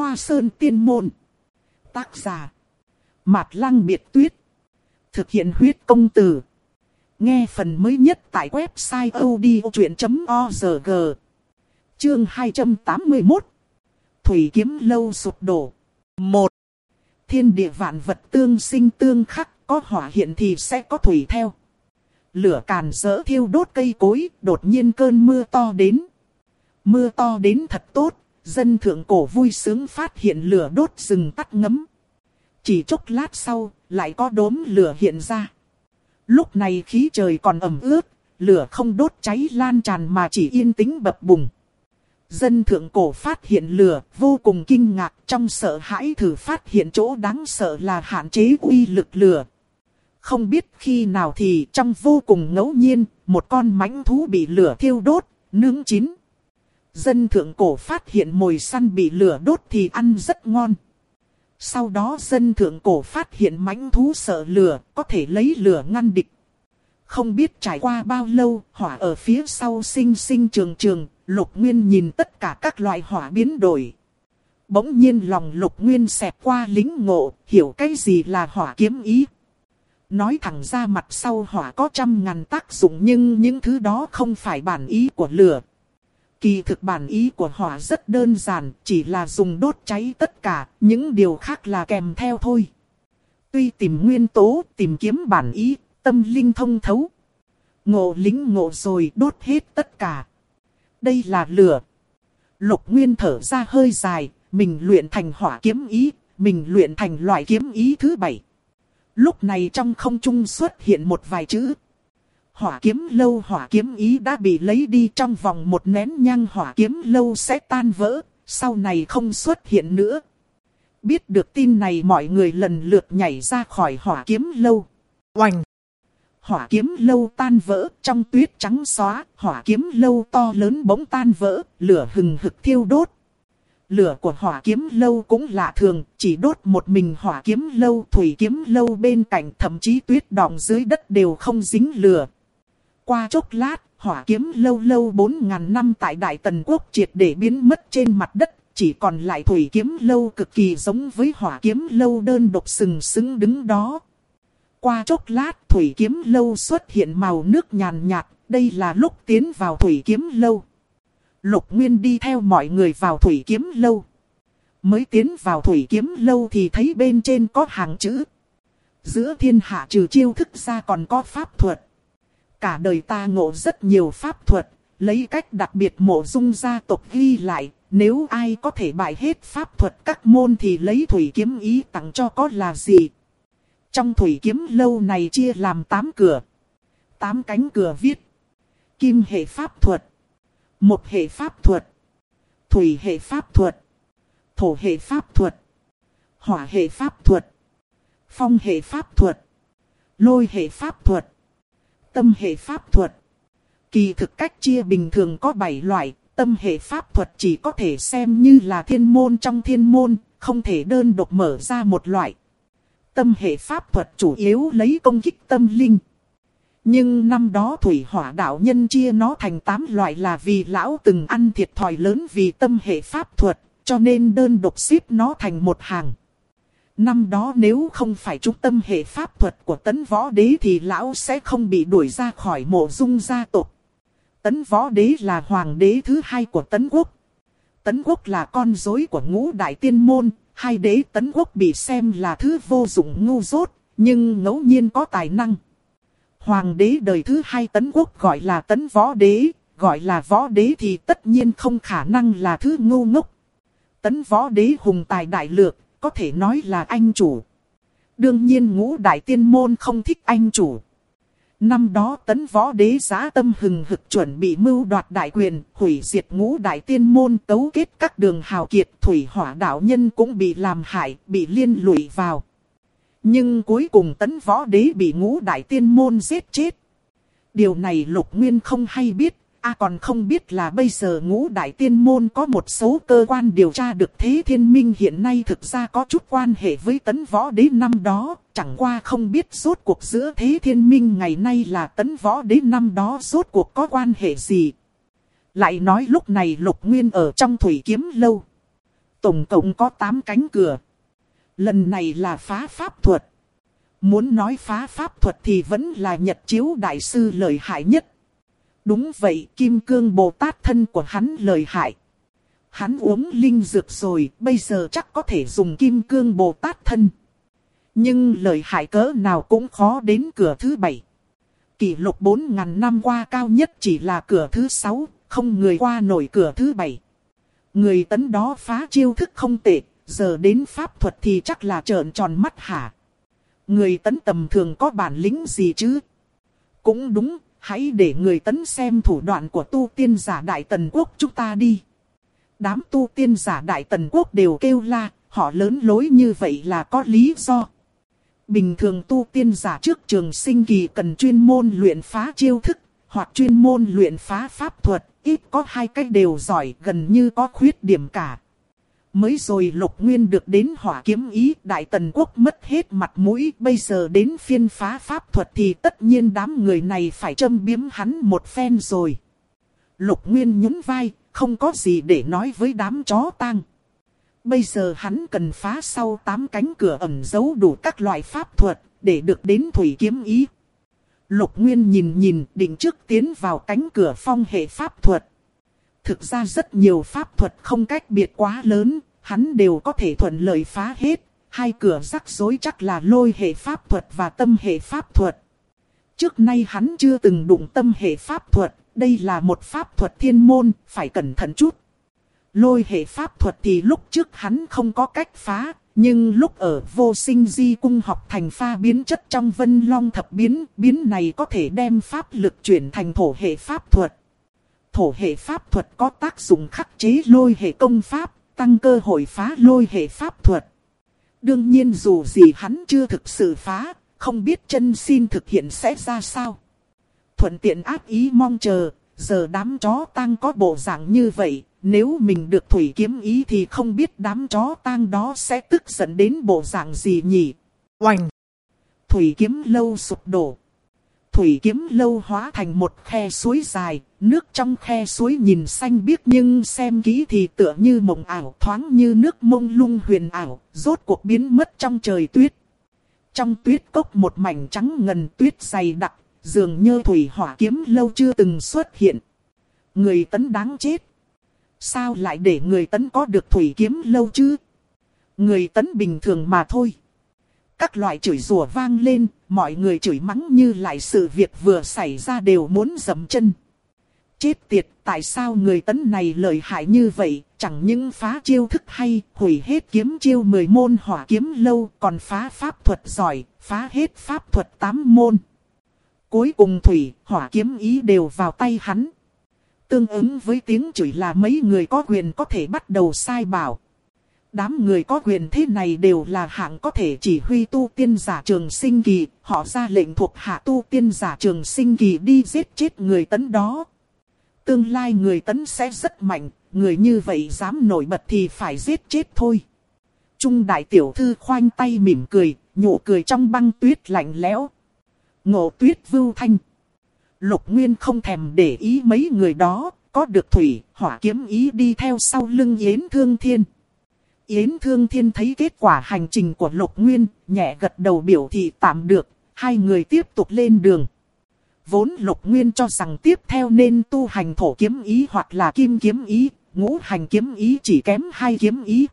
Hoa Sơn Tiên Môn. Tác giả Mạt Lăng Biệt Tuyết. Thực hiện huyết công từ. Nghe phần mới nhất tại website odchuyện.org. Chương 281. Thủy Kiếm Lâu sụp đổ. 1. Thiên địa vạn vật tương sinh tương khắc, có hỏa hiện thì sẽ có thủy theo. Lửa càn rỡ thiêu đốt cây cối, đột nhiên cơn mưa to đến. Mưa to đến thật tốt, dân thượng cổ vui sướng phát hiện lửa đốt rừng tắt ngấm. Chỉ chốc lát sau, lại có đốm lửa hiện ra. Lúc này khí trời còn ẩm ướt, lửa không đốt cháy lan tràn mà chỉ yên tĩnh bập bùng. Dân thượng cổ phát hiện lửa, vô cùng kinh ngạc, trong sợ hãi thử phát hiện chỗ đáng sợ là hạn chế uy lực lửa. Không biết khi nào thì trong vô cùng ngẫu nhiên, một con mãnh thú bị lửa thiêu đốt, nướng chín. Dân thượng cổ phát hiện mồi săn bị lửa đốt thì ăn rất ngon. Sau đó dân thượng cổ phát hiện mãnh thú sợ lửa, có thể lấy lửa ngăn địch. Không biết trải qua bao lâu, hỏa ở phía sau sinh sinh trường trường, Lục Nguyên nhìn tất cả các loại hỏa biến đổi. Bỗng nhiên lòng Lục Nguyên xẹt qua lính ngộ, hiểu cái gì là hỏa kiếm ý. Nói thẳng ra mặt sau hỏa có 100.000 tác dụng nhưng những thứ đó không phải bản ý của lửa. Kỳ thực bản ý của hỏa rất đơn giản, chỉ là dùng đốt cháy tất cả, những điều khác là kèm theo thôi. Tuy tìm nguyên tố, tìm kiếm bản ý, tâm linh thông thấu. Ngộ lính ngộ rồi đốt hết tất cả. Đây là lửa. Lục Nguyên thở ra hơi dài, mình luyện thành hỏa kiếm ý, mình luyện thành loại kiếm ý thứ 7. Lúc này trong không trung xuất hiện một vài chữ. Hỏa kiếm lâu hỏa kiếm ý đã bị lấy đi, trong vòng một nén nhang hỏa kiếm lâu sẽ tan vỡ, sau này không xuất hiện nữa. Biết được tin này mọi người lần lượt nhảy ra khỏi hỏa kiếm lâu. Oành! Hỏa kiếm lâu tan vỡ, trong tuyết trắng xóa, hỏa kiếm lâu to lớn bỗng tan vỡ, lửa hừng hực thiêu đốt. Lửa của hỏa kiếm lâu cũng lạ thường, chỉ đốt một mình hỏa kiếm lâu, thủy kiếm lâu bên cạnh, thậm chí tuyết đọng dưới đất đều không dính lửa. Qua chốc lát, hỏa kiếm lâu lâu 4.000 năm tại Đại Tần Quốc triệt để biến mất trên mặt đất, chỉ còn lại thủy kiếm lâu cực kỳ giống với hỏa kiếm lâu đơn độc sừng sững đứng đó. Qua chốc lát, thủy kiếm lâu xuất hiện màu nước nhàn nhạt, đây là lúc tiến vào thủy kiếm lâu. Lục Nguyên đi theo mọi người vào thủy kiếm lâu. Mới tiến vào thủy kiếm lâu thì thấy bên trên có hàng chữ. Giữa thiên hạ trừ chiêu thức ra còn có pháp thuật. Cả đời ta ngộ rất nhiều pháp thuật, lấy cách đặc biệt mộ dung gia tộc ghi lại. Nếu ai có thể bại hết pháp thuật các môn thì lấy thủy kiếm ý tặng cho có là gì. Trong thủy kiếm lâu này chia làm 8 cửa. 8 cánh cửa viết. Kim hệ pháp thuật. Một hệ pháp thuật. Thủy hệ pháp thuật. Thổ hệ pháp thuật. Hỏa hệ pháp thuật. Phong hệ pháp thuật. Lôi hệ pháp thuật. Tâm hệ pháp thuật. Kỳ thực cách chia bình thường có 7 loại. Tâm hệ pháp thuật chỉ có thể xem như là thiên môn trong thiên môn, không thể đơn độc mở ra một loại. Tâm hệ pháp thuật chủ yếu lấy công kích tâm linh. Nhưng năm đó Thủy Hỏa đạo nhân chia nó thành 8 loại là vì lão từng ăn thiệt thòi lớn vì tâm hệ pháp thuật, cho nên đơn độc xếp nó thành một hàng. Năm đó nếu không phải trung tâm hệ pháp thuật của Tấn Võ Đế thì lão sẽ không bị đuổi ra khỏi mộ dung gia tộc. Tấn Võ Đế là hoàng đế thứ 2 của Tấn Quốc. Tấn Quốc là con rối của Ngũ Đại Tiên Môn, hai đế Tấn Quốc bị xem là thứ vô dụng ngu dốt, nhưng ngẫu nhiên có tài năng. Hoàng đế đời thứ 2 Tấn Quốc gọi là Tấn Võ Đế, gọi là Võ Đế thì tất nhiên không khả năng là thứ ngu ngốc. Tấn Võ Đế hùng tài đại lược, có thể nói là anh chủ. Đương nhiên Ngũ Đại Tiên Môn không thích anh chủ. Năm đó Tấn Võ Đế dã tâm hừng hực chuẩn bị mưu đoạt đại quyền, hủy diệt Ngũ Đại Tiên Môn, cấu kết các đường hào kiệt, Thủy Hỏa đạo nhân cũng bị làm hại, bị liên lụy vào. Nhưng cuối cùng Tấn Võ Đế bị Ngũ Đại Tiên Môn giết chết. Điều này Lục Nguyên không hay biết, còn không biết là bây giờ Ngũ Đại Tiên Môn có một số cơ quan điều tra được Thế Thiên Minh hiện nay thực ra có chút quan hệ với Tấn Võ Đế năm đó, chẳng qua không biết rốt cuộc giữa Thế Thiên Minh ngày nay là Tấn Võ Đế năm đó rốt cuộc có quan hệ gì. Lại nói lúc này Lục Nguyên ở trong thủy kiếm lâu. Tổng cộng có 8 cánh cửa. Lần này là phá pháp thuật. Muốn nói phá pháp thuật thì vẫn là Nhật Chiếu Đại Sư lợi hại nhất. Đúng vậy, Kim Cương Bồ Tát thân của hắn lợi hại. Hắn uống linh dược rồi, bây giờ chắc có thể dùng Kim Cương Bồ Tát thân. Nhưng lợi hại cỡ nào cũng khó đến cửa thứ 7. Kỷ lục 4.000 năm qua cao nhất chỉ là cửa thứ 6, không người qua nổi cửa thứ 7. Người Tấn đó phá chiêu thức không tệ, giờ đến pháp thuật thì chắc là trợn tròn mắt hả? Người Tấn tầm thường có bản lĩnh gì chứ? Cũng đúng, hãy để người Tấn xem thủ đoạn của tu tiên giả Đại Tần Quốc chúng ta đi. Đám tu tiên giả Đại Tần Quốc đều kêu la, họ lớn lối như vậy là có lý do. Bình thường tu tiên giả trước trường sinh kỳ cần chuyên môn luyện phá chiêu thức, hoặc chuyên môn luyện phá pháp thuật, ít có hai cách đều giỏi, gần như có khuyết điểm cả. Mới rồi Lục Nguyên được đến Hỏa Kiếm Ý, Đại Tần Quốc mất hết mặt mũi, bây giờ đến phiên phá pháp thuật thì tất nhiên đám người này phải châm biếm hắn một phen rồi. Lục Nguyên nhún vai, không có gì để nói với đám chó tang. Bây giờ hắn cần phá sau 8 cánh cửa ẩn giấu đủ các loại pháp thuật, để được đến Thủy Kiếm Ý. Lục Nguyên nhìn định trước tiến vào cánh cửa phong hệ pháp thuật. Thực ra rất nhiều pháp thuật không cách biệt quá lớn, hắn đều có thể thuận lợi phá hết. Hai cửa rắc rối chắc là lôi hệ pháp thuật và tâm hệ pháp thuật. Trước nay hắn chưa từng đụng tâm hệ pháp thuật, đây là một pháp thuật thiên môn, phải cẩn thận chút. Lôi hệ pháp thuật thì lúc trước hắn không có cách phá, nhưng lúc ở Vô Sinh Di Cung học thành pha biến chất trong Vân Long thập biến, biến này có thể đem pháp lực chuyển thành thổ hệ pháp thuật. Thổ hệ pháp thuật có tác dụng khắc chế lôi hệ công pháp, tăng cơ hội phá lôi hệ pháp thuật. Đương nhiên dù gì hắn chưa thực sự phá, không biết chân xin thực hiện sẽ ra sao. Thuận tiện ác ý mong chờ, giờ đám chó tang có bộ dạng như vậy, nếu mình được Thủy Kiếm Ý thì không biết đám chó tang đó sẽ tức giận đến bộ dạng gì nhỉ. Oành! Thủy Kiếm Lâu sụp đổ. Thủy Kiếm Lâu hóa thành một khe suối dài, nước trong khe suối nhìn xanh biếc nhưng xem kỹ thì tựa như mộng ảo, thoáng như nước mông lung huyền ảo, rốt cuộc biến mất trong trời tuyết. Trong tuyết cốc một mảnh trắng ngần tuyết dày đặc, dường như Thủy Hỏa Kiếm Lâu chưa từng xuất hiện. Người Tấn đáng chết. Sao lại để người Tấn có được Thủy Kiếm Lâu chứ? Người Tấn bình thường mà thôi. Các loại chửi rủa vang lên, mọi người chửi mắng như lại sự việc vừa xảy ra đều muốn dậm chân. Chết tiệt, tại sao người Tấn này lợi hại như vậy, chẳng những phá chiêu thức hay, hủy hết kiếm chiêu 10 môn Hỏa Kiếm Lâu, còn phá pháp thuật giỏi, phá hết pháp thuật 8 môn. Cuối cùng Thủy, Hỏa Kiếm Ý đều vào tay hắn. Tương ứng với tiếng chửi là mấy người có quyền có thể bắt đầu sai bảo. Đám người có quyền thế này đều là hạng có thể chỉ huy tu tiên giả Trường Sinh Kỳ, họ ra lệnh thuộc hạ tu tiên giả Trường Sinh Kỳ đi giết chết người Tấn đó. Tương lai người Tấn sẽ rất mạnh, người như vậy dám nổi bật thì phải giết chết thôi. Trung đại tiểu thư khoanh tay mỉm cười, nhổ cười trong băng tuyết lạnh lẽo. Ngộ Tuyết Vưu Thanh. Lục Nguyên không thèm để ý mấy người đó, có được Thủy, Hỏa Kiếm Ý đi theo sau lưng Yến Thương Thiên. Yến Thương Thiên thấy kết quả hành trình của Lục Nguyên, nhẹ gật đầu biểu thị tạm được, hai người tiếp tục lên đường. Vốn Lục Nguyên cho rằng tiếp theo nên tu hành Thổ Kiếm Ý hoặc là Kim Kiếm Ý, Ngũ Hành Kiếm Ý chỉ kém 2 kiếm ý.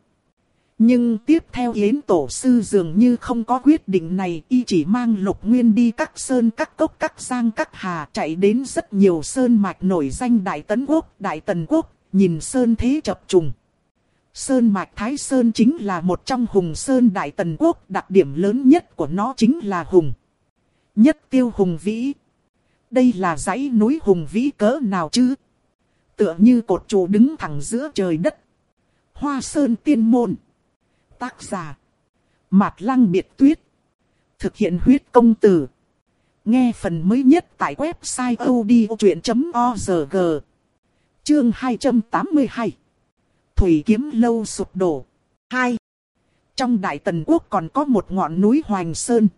Nhưng tiếp theo Yến Tổ Sư dường như không có quyết định này, y chỉ mang Lục Nguyên đi các sơn các cốc các giang các hà, chạy đến rất nhiều sơn mạch nổi danh Đại Tấn Quốc, Đại Tần Quốc, nhìn sơn thế chập trùng. Sơn mạch Thái Sơn chính là một trong Hùng Sơn Đại Tần Quốc, đặc điểm lớn nhất của nó chính là Hùng. Nhất Tiêu Hùng Vĩ. Đây là dãy núi hùng vĩ cỡ nào chứ? Tựa như cột trụ đứng thẳng giữa trời đất. Hoa Sơn Tiên Môn. Tác giả Mạt Lăng Biệt Tuyết. Thực hiện huyết công từ. Nghe phần mới nhất tại website odchuyện.org. Chương 282. Thủy Kiếm Lâu sụp đổ. 2. Trong Đại Tần Quốc còn có một ngọn núi Hoành Sơn.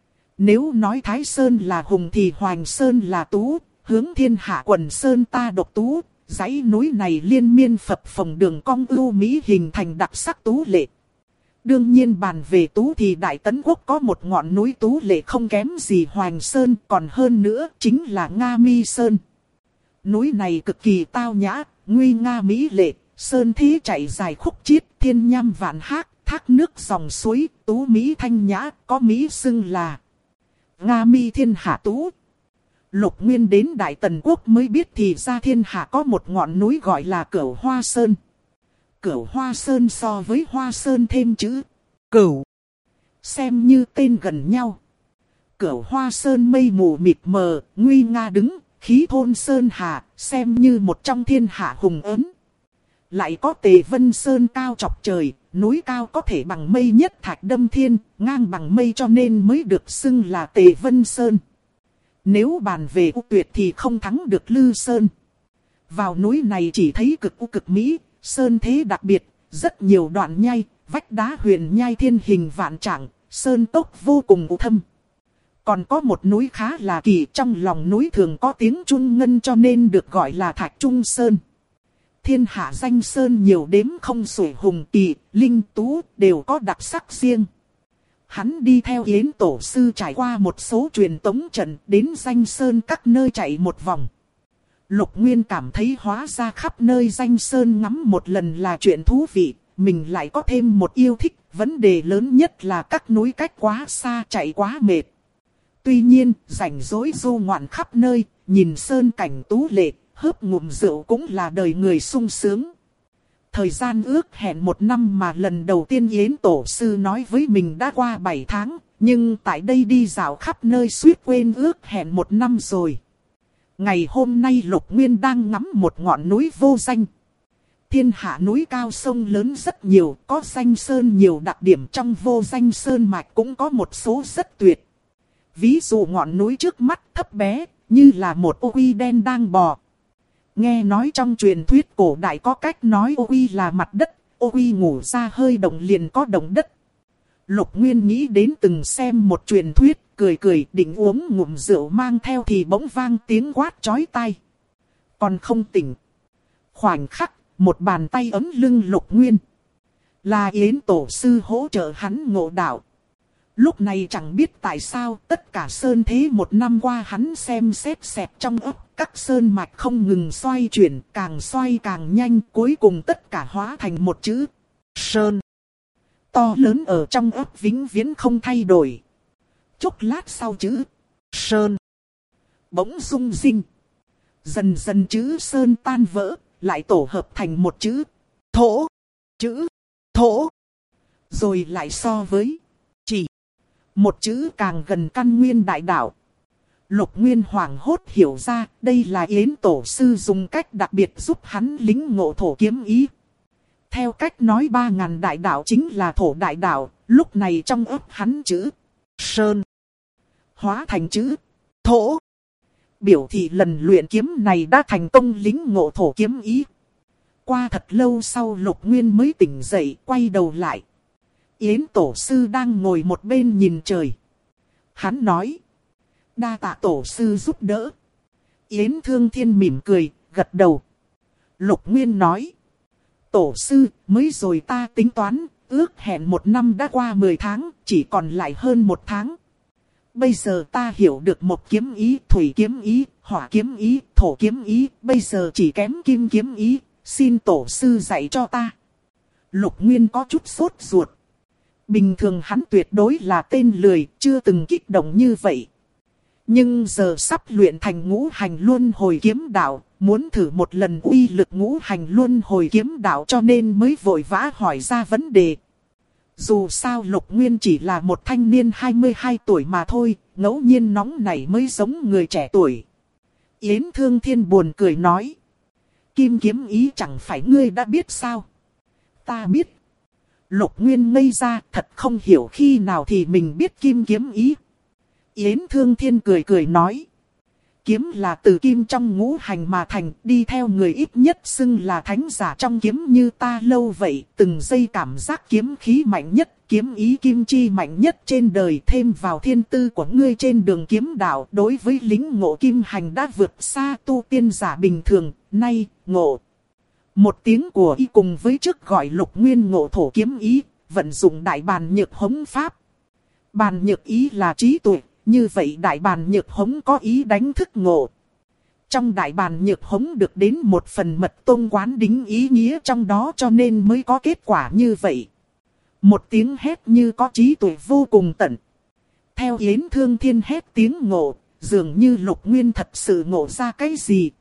Nếu nói Thái Sơn là hùng thì Hoành Sơn là tú, hướng thiên hạ quần sơn ta độc tú, Dãy núi này liên miên phập phồng đường cong ưu mỹ hình thành đặc sắc tú lệ. Đương nhiên bàn về tú thì Đại Tấn Quốc có một ngọn núi tú lệ không kém gì Hoành Sơn, còn hơn nữa chính là Nga Mi Sơn. Núi này cực kỳ tao nhã, nguy nga mỹ lệ, sơn thế chạy dài khúc chiết, thiên nham vạn hác, thác nước dòng suối, tú mỹ thanh nhã, có mỹ xưng là Nga Mi thiên hạ tú. Lục Nguyên đến Đại Tần Quốc mới biết thì ra thiên hạ có một ngọn núi gọi là Cửu Hoa Sơn. Cửu Hoa Sơn so với Hoa Sơn thêm chữ Cửu, xem như tên gần nhau. Cửu Hoa Sơn mây mù mịt mờ, nguy nga đứng, khí thôn sơn hà, xem như một trong thiên hạ hùng ấn. Lại có Tề Vân Sơn cao chọc trời, núi cao có thể bằng mây nhất thạch đâm thiên, ngang bằng mây cho nên mới được xưng là Tề Vân Sơn. Nếu bàn về u tuyệt thì không thắng được Lư Sơn. Vào núi này chỉ thấy cực u cực mỹ, sơn thế đặc biệt, rất nhiều đoạn nhai, vách đá huyền nhai thiên hình vạn trạng, sơn tốc vô cùng u thâm. Còn có một núi khá là kỳ, trong lòng núi thường có tiếng trung ngân cho nên được gọi là Thạch Trung Sơn. Thiên hạ danh sơn nhiều đếm không xuể, hùng kỳ, linh tú đều có đặc sắc riêng. Hắn đi theo Yến Tổ Sư trải qua một số truyền tống trận đến danh sơn các nơi chạy một vòng. Lục Nguyên cảm thấy hóa ra khắp nơi danh sơn ngắm một lần là chuyện thú vị, mình lại có thêm một yêu thích, vấn đề lớn nhất là các núi cách quá xa chạy quá mệt. Tuy nhiên, rảnh rỗi du ngoạn khắp nơi, nhìn sơn cảnh tú lệ, hớp ngụm rượu cũng là đời người sung sướng. Thời gian ước hẹn 1 năm mà lần đầu tiên Yến Tổ Sư nói với mình đã qua 7 tháng, nhưng tại đây đi dạo khắp nơi suýt quên ước hẹn 1 năm rồi. Ngày hôm nay Lục Nguyên đang ngắm một ngọn núi vô danh. Thiên hạ núi cao sông lớn rất nhiều, có danh sơn nhiều đặc điểm, trong vô danh sơn mạch cũng có một số rất tuyệt. Ví dụ ngọn núi trước mắt thấp bé, như là một ô quy đen đang bò. Nghe nói trong truyền thuyết cổ đại có cách nói ô quy là mặt đất, ô quy ngủ ra hơi động liền có động đất. Lục Nguyên nghĩ đến từng xem một truyền thuyết, cười cười định uống ngụm rượu mang theo thì bỗng vang tiếng quát chói tai. Còn không tỉnh. Khoảnh khắc, một bàn tay ấm lưng Lục Nguyên. Là Yến Tổ Sư hỗ trợ hắn ngộ đạo. Lúc này chẳng biết tại sao tất cả sơn thế 1 năm qua hắn xem xét xẹt trong ấp, các sơn mạch không ngừng xoay chuyển, càng xoay càng nhanh, cuối cùng tất cả hóa thành một chữ Sơn. To lớn ở trong ấp vĩnh viễn không thay đổi. Chốc lát sau chữ Sơn bỗng rung rinh. Dần dần chữ Sơn tan vỡ, lại tổ hợp thành một chữ Thổ. Chữ Thổ. Rồi lại so với chỉ một chữ càng gần căn nguyên đại đạo. Lục Nguyên hoảng hốt hiểu ra đây là Yến Tổ Sư dùng cách đặc biệt giúp hắn lĩnh ngộ thổ kiếm ý. Theo cách nói 3000 đại đạo chính là thổ đại đạo, lúc này trong ấp hắn chữ Sơn hóa thành chữ Thổ. Biểu thị lần luyện kiếm này đã thành công lĩnh ngộ thổ kiếm ý. Qua thật lâu sau Lục Nguyên mới tỉnh dậy, quay đầu lại. Yến Tổ Sư đang ngồi một bên nhìn trời. Hắn nói: đa tạ Tổ Sư giúp đỡ. Yến Thương Thiên mỉm cười, gật đầu. Lục Nguyên nói: Tổ Sư, mới rồi ta tính toán, ước hẹn 1 năm đã qua 10 tháng, chỉ còn lại hơn 1 tháng. Bây giờ ta hiểu được một kiếm ý, thủy kiếm ý, hỏa kiếm ý, thổ kiếm ý, bây giờ chỉ kém kim kiếm ý, xin Tổ Sư dạy cho ta. Lục Nguyên có chút sốt ruột. Bình thường hắn tuyệt đối là tên lười, chưa từng kích động như vậy. Nhưng giờ sắp luyện thành ngũ hành luân hồi kiếm đạo, muốn thử một lần uy lực ngũ hành luân hồi kiếm đạo cho nên mới vội vã hỏi ra vấn đề. Dù sao Lục Nguyên chỉ là một thanh niên 22 tuổi mà thôi, ngẫu nhiên nóng nảy mới giống người trẻ tuổi. Yến Thương Thiên buồn cười nói: kim kiếm ý chẳng phải ngươi đã biết sao? Ta biết. Lục Nguyên ngây ra, thật không hiểu khi nào thì mình biết kim kiếm ý. Yến Thương Thiên cười cười nói: kiếm là từ kim trong ngũ hành mà thành, đi theo người ít nhất xưng là thánh giả trong kiếm như ta lâu vậy, từng giây cảm giác kiếm khí mạnh nhất, kiếm ý kim chi mạnh nhất trên đời, thêm vào thiên tư của ngươi trên đường kiếm đạo, đối với lĩnh ngộ kim hành đã vượt xa tu tiên giả bình thường, nay, ngộ. Một tiếng của y cùng với trước gọi Lục Nguyên ngộ thổ kiếm ý, vận dụng đại bàn nhược hống pháp. Bàn nhược ý là trí tuệ, như vậy đại bàn nhược hống có ý đánh thức ngộ. Trong đại bàn nhược hống được đến một phần mật tôn quán đính ý nghĩa trong đó, cho nên mới có kết quả như vậy. Một tiếng hét như có trí tuệ vô cùng tận. Theo Yến Thương Thiên hét tiếng ngộ, dường như Lục Nguyên thật sự ngộ ra cái gì.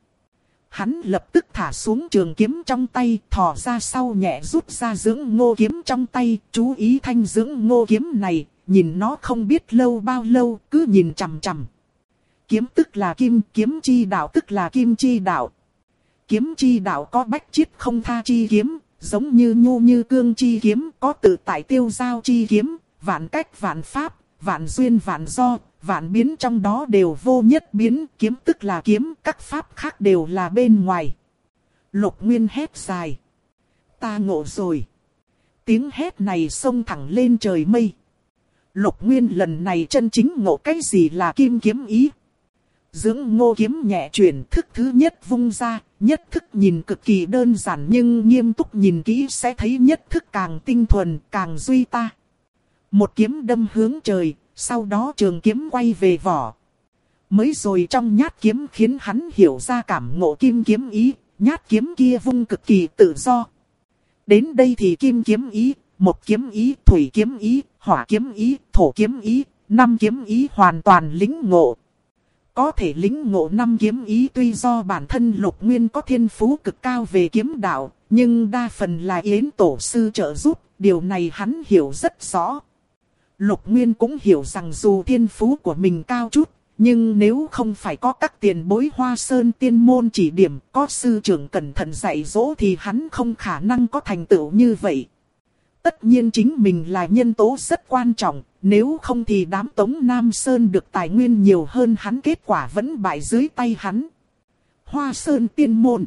Hắn lập tức thả xuống trường kiếm trong tay, thò ra sau nhẹ rút ra dưỡng ngô kiếm trong tay, chú ý thanh dưỡng ngô kiếm này, nhìn nó không biết lâu bao lâu, cứ nhìn chằm chằm. Kiếm tức là kim, kiếm chi đạo tức là kim chi đạo. Kiếm chi đạo có bách chiết không tha chi kiếm, giống như nhu như cương chi kiếm, có tự tại tiêu giao chi kiếm, vạn cách vạn pháp, vạn duyên vạn do, vạn biến trong đó đều vô nhất biến, kiếm tức là kiếm, các pháp khác đều là bên ngoài. Lục Nguyên hét dài. Ta ngộ rồi. Tiếng hét này xông thẳng lên trời mây. Lục Nguyên lần này chân chính ngộ cái gì là kim kiếm ý. Dưỡng ngô kiếm nhẹ chuyển, thức thứ nhất vung ra, nhất thức nhìn cực kỳ đơn giản nhưng nghiêm túc nhìn kỹ sẽ thấy nhất thức càng tinh thuần, càng duy ta. Một kiếm đâm hướng trời, sau đó trường kiếm quay về vỏ. Mới rồi trong nhát kiếm khiến hắn hiểu ra cảm ngộ kim kiếm ý, nhát kiếm kia vung cực kỳ tự do. Đến đây thì kim kiếm ý, một kiếm ý, thủy kiếm ý, hỏa kiếm ý, thổ kiếm ý, năm kiếm ý hoàn toàn lĩnh ngộ. Có thể lĩnh ngộ năm kiếm ý tuy do bản thân Lục Nguyên có thiên phú cực cao về kiếm đạo, nhưng đa phần là Yến tổ sư trợ giúp, điều này hắn hiểu rất rõ. Lục Nguyên cũng hiểu rằng dù thiên phú của mình cao chút, nhưng nếu không phải có các tiền bối Hoa Sơn tiên môn chỉ điểm, có sư trưởng cẩn thận dạy dỗ thì hắn không khả năng có thành tựu như vậy. Tất nhiên chính mình là nhân tố rất quan trọng, nếu không thì đám Tống Nam Sơn được tài nguyên nhiều hơn hắn, kết quả vẫn bại dưới tay hắn. Hoa Sơn tiên môn.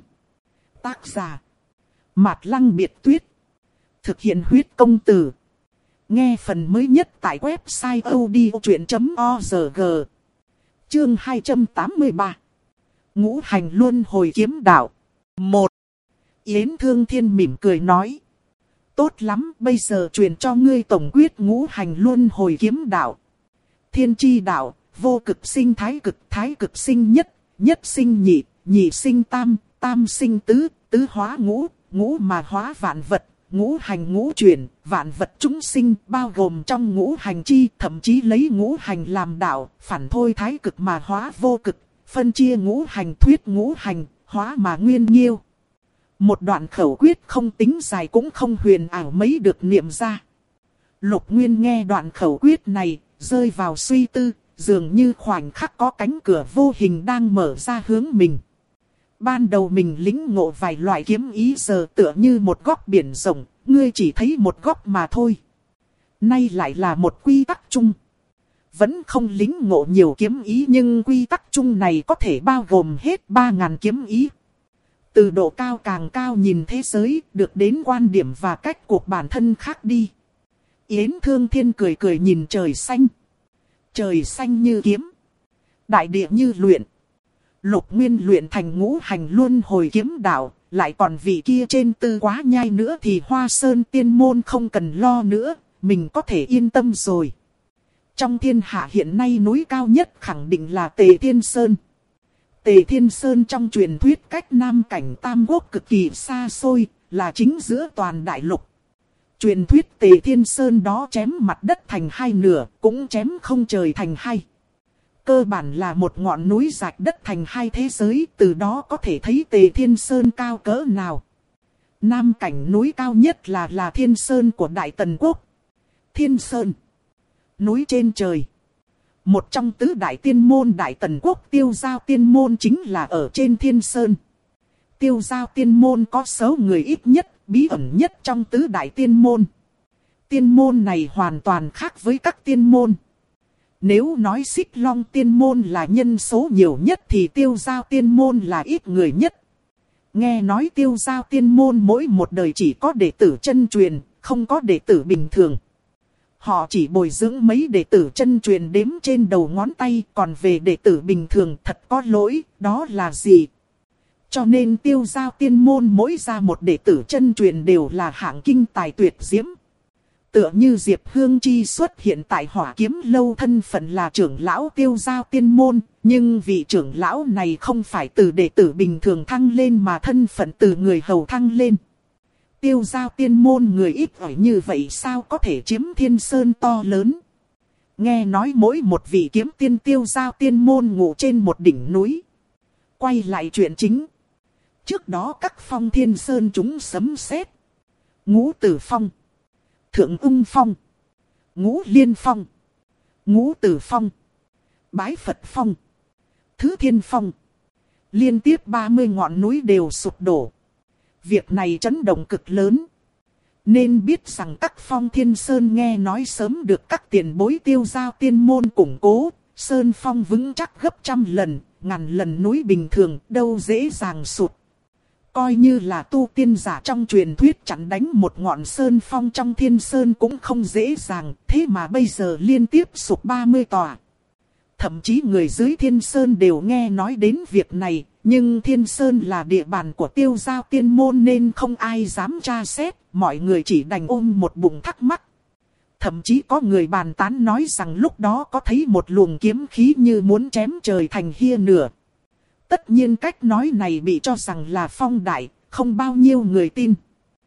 Tác giả Mạt Lăng Biệt Tuyết. Thực hiện huyết công từ. Nghe phần mới nhất tại website odchuyện.org. Chương 283. Ngũ hành luân hồi kiếm đạo. 1. Yến Thương Thiên mỉm cười nói. Tốt lắm, bây giờ truyền cho ngươi tổng quyết ngũ hành luân hồi kiếm đạo. Thiên chi đạo, vô cực sinh thái cực sinh nhất, nhất sinh nhị, nhị sinh tam, tam sinh tứ, tứ hóa ngũ, ngũ mà hóa vạn vật, ngũ hành ngũ chuyển, vạn vật chúng sinh, bao gồm trong ngũ hành chi, thậm chí lấy ngũ hành làm đạo, phản thôi thái cực mà hóa vô cực, phân chia ngũ hành thuyết ngũ hành, hóa mà nguyên nhiêu. Một đoạn khẩu quyết không tính dài cũng không huyền ảo mấy được niệm ra. Lục Nguyên nghe đoạn khẩu quyết này, rơi vào suy tư, dường như khoảnh khắc có cánh cửa vô hình đang mở ra hướng mình. Ban đầu mình lĩnh ngộ vài loại kiếm ý, giờ tựa như một góc biển rộng, ngươi chỉ thấy một góc mà thôi. Nay lại là một quy tắc chung. Vẫn không lĩnh ngộ nhiều kiếm ý nhưng quy tắc chung này có thể bao gồm hết 3.000 kiếm ý. Từ độ cao càng cao nhìn thế giới, được đến quan điểm và cách cuộc bản thân khác đi. Yến Thương Thiên cười cười nhìn trời xanh. Trời xanh như kiếm. Đại địa như luyện. Lục Nguyên luyện thành ngũ hành luân hồi kiếm đạo, lại còn vị kia trên tư quá nhai nữa thì Hoa Sơn tiên môn không cần lo nữa, mình có thể yên tâm rồi. Trong thiên hạ hiện nay núi cao nhất khẳng định là Tề Thiên Sơn. Tề Thiên Sơn trong truyền thuyết cách Nam cảnh Tam Quốc cực kỳ xa xôi, là chính giữa toàn đại lục. Truyền thuyết Tề Thiên Sơn đó chém mặt đất thành hai nửa, cũng chém không trời thành hai. Cơ bản là một ngọn núi rạch đất thành hai thế giới, từ đó có thể thấy Tề Thiên Sơn cao cỡ nào. Nam cảnh núi cao nhất là Thiên Sơn của Đại Tần Quốc. Thiên Sơn, núi trên trời. Một trong tứ đại tiên môn Đại Tần Quốc Tiêu Giao tiên môn chính là ở trên Thiên Sơn. Tiêu Giao tiên môn có số người ít nhất, bí ẩn nhất trong tứ đại tiên môn. Tiên môn này hoàn toàn khác với các tiên môn. Nếu nói Xích Long tiên môn là nhân số nhiều nhất thì Tiêu Giao tiên môn là ít người nhất. Nghe nói Tiêu Giao tiên môn mỗi một đời chỉ có đệ tử chân truyền, không có đệ tử bình thường. Họ chỉ bồi dưỡng mấy đệ tử chân truyền đếm trên đầu ngón tay, còn về đệ tử bình thường thật có lỗi, đó là gì? Cho nên Tiêu Giao Tiên Môn mỗi ra một đệ tử chân truyền đều là hạng kinh tài tuyệt diễm. Tựa như Diệp Hương Chi xuất hiện tại Hỏa Kiếm Lâu, thân phận là trưởng lão Tiêu Giao Tiên Môn, nhưng vị trưởng lão này không phải từ đệ tử bình thường thăng lên mà thân phận từ người hầu thăng lên. Tiêu Giao Tiên Môn người ít ỏi như vậy sao có thể chiếm thiên sơn to lớn? Nghe nói mỗi một vị kiếm tiên Tiêu Giao Tiên Môn ngủ trên một đỉnh núi. Quay lại chuyện chính. Trước đó các phong thiên sơn chúng sấm sét. Ngũ Tử Phong, Thượng Ưng Phong, Ngũ Liên Phong, Ngũ Tử Phong, Bái Phật Phong, Thứ Thiên Phong. Liên tiếp 30 ngọn núi đều sụp đổ. Việc này chấn động cực lớn. Nên biết rằng các phong thiên sơn nghe nói sớm được các tiền bối Tiêu Giao Tiên Môn củng cố. Sơn phong vững chắc gấp trăm lần, ngàn lần núi bình thường đâu dễ dàng sụp. Coi như là tu tiên giả trong truyền thuyết chặn đánh một ngọn sơn phong trong thiên sơn cũng không dễ dàng. Thế mà bây giờ liên tiếp sụp 30 tòa. Thậm chí người dưới thiên sơn đều nghe nói đến việc này. Nhưng thiên sơn là địa bàn của Tiêu Giao Tiên Môn nên không ai dám tra xét. Mọi người chỉ đành ôm một bụng thắc mắc. Thậm chí có người bàn tán nói rằng lúc đó có thấy một luồng kiếm khí như muốn chém trời thành hia nửa. Tất nhiên cách nói này bị cho rằng là phong đại, không bao nhiêu người tin.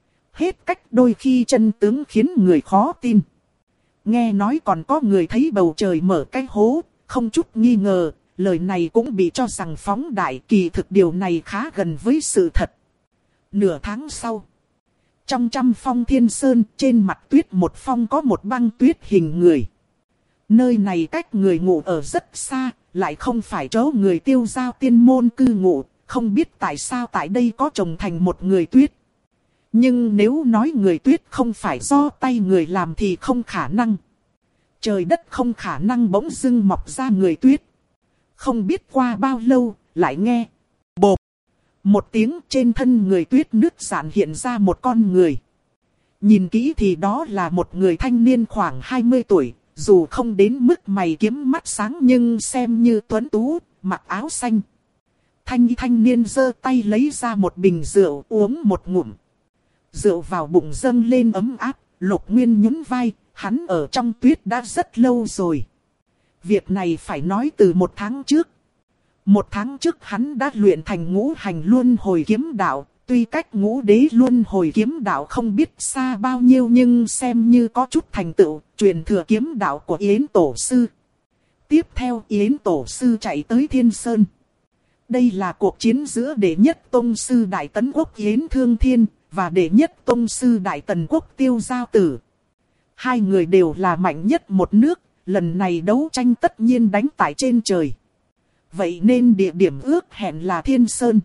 Hết cách đôi khi chân tướng khiến người khó tin. Nghe nói còn có người thấy bầu trời mở cái hố, không chút nghi ngờ, lời này cũng bị cho rằng phóng đại, kỳ thực điều này khá gần với sự thật. Nửa tháng sau, trong trăm phong thiên sơn, trên mặt tuyết một phong có một băng tuyết hình người. Nơi này cách người ngủ ở rất xa, lại không phải chỗ người Tiêu Giao Tiên Môn cư ngụ, không biết tại sao tại đây có trồng thành một người tuyết. Nhưng nếu nói người tuyết không phải do tay người làm thì không khả năng. Trời đất không khả năng bỗng dưng mọc ra người tuyết. Không biết qua bao lâu, lại nghe bộp. Một tiếng, trên thân người tuyết nứt rạn hiện ra một con người. Nhìn kỹ thì đó là một người thanh niên khoảng 20 tuổi. Dù không đến mức mày kiếm mắt sáng nhưng xem như tuấn tú, mặc áo xanh. Thanh niên giơ tay lấy ra một bình rượu uống một ngụm. Rượu vào bụng dâng lên ấm áp, Lục Nguyên nhún vai, hắn ở trong tuyết đã rất lâu rồi. Việc này phải nói từ 1 tháng trước. 1 tháng trước hắn đã luyện thành ngũ hành luân hồi kiếm đạo. Tuy cách ngũ đế luân hồi kiếm đạo không biết xa bao nhiêu nhưng xem như có chút thành tựu, truyền thừa kiếm đạo của Yến Tổ Sư. Tiếp theo Yến Tổ Sư chạy tới Thiên Sơn. Đây là cuộc chiến giữa đệ nhất tông sư Đại Tấn Quốc Yến Thương Thiên và đệ nhất tông sư Đại Tần Quốc Tiêu Giao Tử. Hai người đều là mạnh nhất một nước, lần này đấu tranh tất nhiên đánh tại trên trời. Vậy nên địa điểm ước hẹn là Thiên Sơn.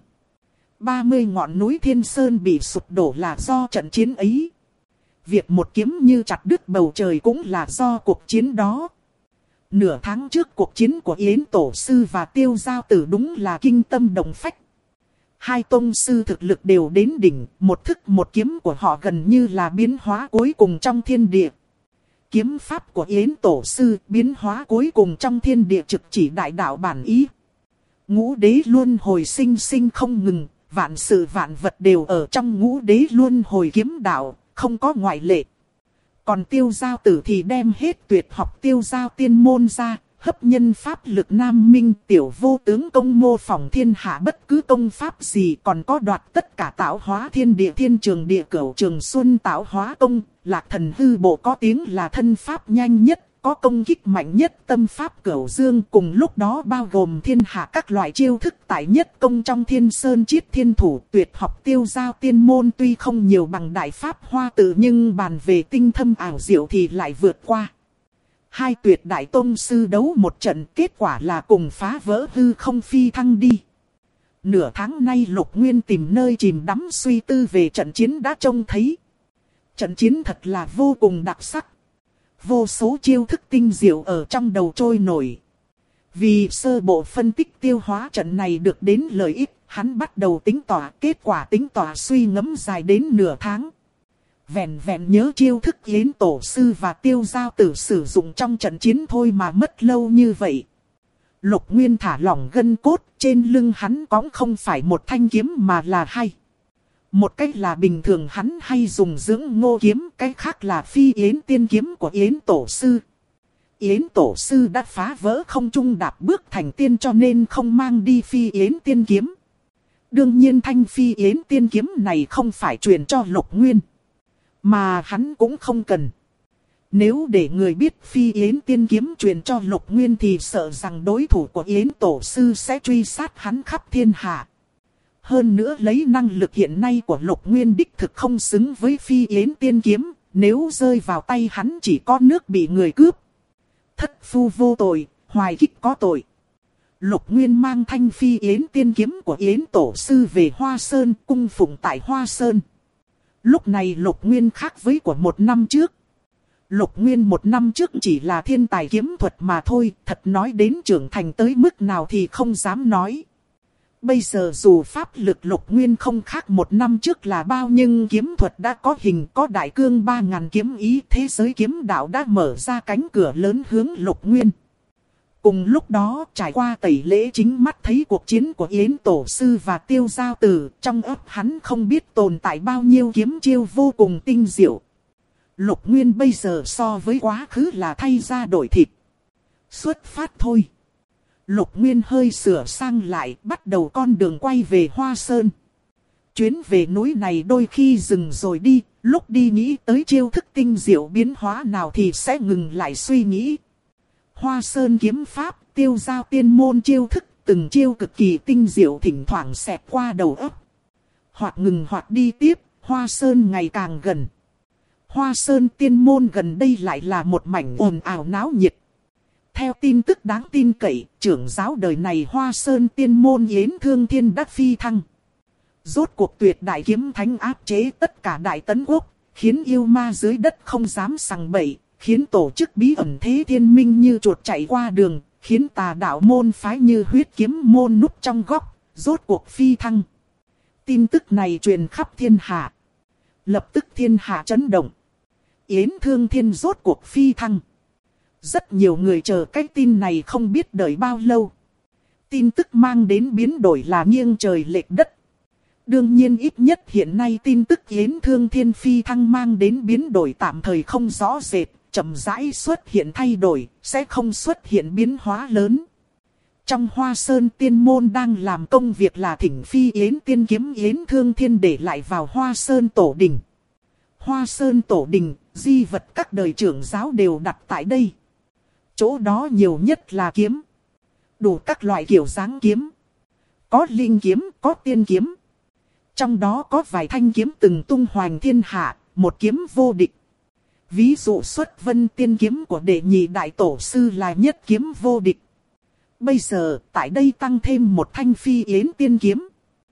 30 ngọn núi Thiên Sơn bị sụp đổ là do trận chiến ấy. Việc một kiếm như chặt đứt bầu trời cũng là do cuộc chiến đó. Nửa tháng trước cuộc chiến của Yến Tổ Sư và Tiêu Giao Tử đúng là kinh tâm động phách. Hai tông sư thực lực đều đến đỉnh, một thức một kiếm của họ gần như là biến hóa cuối cùng trong thiên địa. Kiếm pháp của Yến Tổ Sư biến hóa cuối cùng trong thiên địa trực chỉ đại đạo bản ý. Ngũ đế luân hồi sinh sinh không ngừng. Vạn sự vạn vật đều ở trong ngũ đế luân hồi kiếm đạo, không có ngoại lệ. Còn Tiêu Giao Tử thì đem hết tuyệt học Tiêu Giao Tiên Môn ra, hấp nhân pháp lực nam minh, tiểu vô tướng công mô phỏng thiên hạ bất cứ công pháp gì, còn có đoạt tất cả tạo hóa thiên địa thiên trường địa cửu trường xuân tạo hóa công. Lạc Thần hư bộ có tiếng là thân pháp nhanh nhất, có công kích mạnh nhất tâm pháp cửu dương, cùng lúc đó bao gồm thiên hạ các loại chiêu thức tại nhất công trong Thiên Sơn Chiết Thiên Thủ. Tuyệt học Tiêu Giao Tiên Môn tuy không nhiều bằng Đại Pháp Hoa Tự nhưng bàn về tinh thâm ảo diệu thì lại vượt qua. Hai tuyệt đại tông sư đấu một trận, kết quả là cùng phá vỡ hư không phi thăng đi. Nửa tháng nay Lục Nguyên tìm nơi chìm đắm suy tư về trận chiến đã trông thấy. Trận chiến thật là vô cùng đặc sắc. Vô số chiêu thức tinh diệu ở trong đầu trôi nổi. Vì sơ bộ phân tích tiêu hóa trận này được đến lợi ích, hắn bắt đầu tính tỏa, kết quả tính tỏa suy ngẫm dài đến nửa tháng. Vẹn vẹn nhớ chiêu thức Yến Tổ Sư và Tiêu Giao Tử sử dụng trong trận chiến thôi mà mất lâu như vậy. Lục Nguyên thả lỏng gân cốt, trên lưng hắn cõng không phải một thanh kiếm mà là hai. Một cách là bình thường hắn hay dùng dưỡng ngô kiếm, cái khác là phi yến tiên kiếm của Yến Tổ Sư. Yến Tổ Sư đã phá vỡ không trung đạp bước thành tiên cho nên không mang đi phi yến tiên kiếm. Đương nhiên thanh phi yến tiên kiếm này không phải truyền cho Lục Nguyên, mà hắn cũng không cần. Nếu để người biết phi yến tiên kiếm truyền cho Lục Nguyên thì sợ rằng đối thủ của Yến Tổ Sư sẽ truy sát hắn khắp thiên hạ. Hơn nữa lấy năng lực hiện nay của Lục Nguyên đích thực không xứng với phi yến tiên kiếm, nếu rơi vào tay hắn chỉ có nước bị người cướp. Thất phu vô tội, hoài kích có tội. Lục Nguyên mang thanh phi yến tiên kiếm của Yến Tổ Sư về Hoa Sơn, cung phụng tại Hoa Sơn. Lúc này Lục Nguyên khác với của một năm trước. Lục Nguyên một năm trước chỉ là thiên tài kiếm thuật mà thôi, thật nói đến trưởng thành tới mức nào thì không dám nói. Bây giờ dù pháp lực Lục Nguyên không khác một năm trước là bao, nhưng kiếm thuật đã có hình có đại cương 3000 kiếm ý, thế giới kiếm đạo đã mở ra cánh cửa lớn hướng Lục Nguyên. Cùng lúc đó trải qua tẩy lễ chính mắt thấy cuộc chiến của Yến Tổ Sư và Tiêu Giao Tử, trong ấp hắn không biết tồn tại bao nhiêu kiếm chiêu vô cùng tinh diệu. Lục Nguyên bây giờ so với quá khứ là thay da đổi thịt. Xuất phát thôi. Lục Nguyên hơi sửa sang lại, bắt đầu con đường quay về Hoa Sơn. Chuyến về núi này đôi khi dừng rồi đi, lúc đi nghĩ tới chiêu thức tinh diệu biến hóa nào thì sẽ ngừng lại suy nghĩ. Hoa Sơn kiếm pháp, Tiêu Giao tiên môn chiêu thức, từng chiêu cực kỳ tinh diệu thỉnh thoảng xẹt qua đầu óc. Hoặc ngừng hoặc đi tiếp, Hoa Sơn ngày càng gần. Hoa Sơn tiên môn gần đây lại là một mảnh ồn ào náo nhiệt. Theo tin tức đáng tin cậy, trưởng giáo đời này Hoa Sơn tiên môn Yến Thương Thiên đã phi thăng. Rốt cuộc tuyệt đại kiếm thánh áp chế tất cả đại tấn quốc, khiến yêu ma dưới đất không dám sằng bậy, khiến tổ chức bí ẩn thế thiên minh như chuột chạy qua đường, khiến tà đạo môn phái như huyết kiếm môn núp trong góc, rốt cuộc phi thăng. Tin tức này truyền khắp thiên hạ. Lập tức thiên hạ chấn động. Yến Thương Thiên rốt cuộc phi thăng. Rất nhiều người chờ cái tin này không biết đợi bao lâu. Tin tức mang đến biến đổi là nghiêng trời lệch đất. Đương nhiên ít nhất hiện nay tin tức Yến Thương Thiên phi thăng mang đến biến đổi tạm thời không rõ rệt, chậm rãi xuất hiện thay đổi, sẽ không xuất hiện biến hóa lớn. Trong Hoa Sơn tiên môn đang làm công việc là thỉnh phi Yến tiên kiếm Yến Thương Thiên để lại vào Hoa Sơn tổ đình. Hoa Sơn tổ đình, di vật các đời trưởng giáo đều đặt tại đây. Chỗ đó nhiều nhất là kiếm. Đủ các loại kiểu dáng kiếm. Có linh kiếm, có tiên kiếm. Trong đó có vài thanh kiếm từng tung hoành thiên hạ, một kiếm vô địch. Ví dụ Xuất Vân tiên kiếm của đệ nhị đại tổ sư là nhất kiếm vô địch. Bây giờ, tại đây tăng thêm một thanh phi yến tiên kiếm.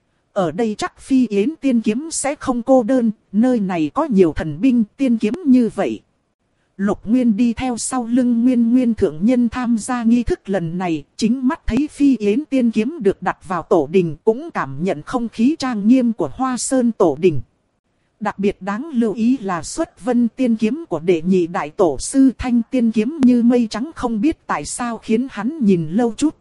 Ở đây chắc phi yến tiên kiếm sẽ không cô đơn, nơi này có nhiều thần binh tiên kiếm như vậy. Lục Nguyên đi theo sau lưng Nguyên thượng nhân tham gia nghi thức lần này, chính mắt thấy phi yến tiên kiếm được đặt vào tổ đình, cũng cảm nhận không khí trang nghiêm của Hoa Sơn tổ đình. Đặc biệt đáng lưu ý là Xuất Vân tiên kiếm của đệ nhị đại tổ sư, thanh tiên kiếm như mây trắng, không biết tại sao khiến hắn nhìn lâu chút.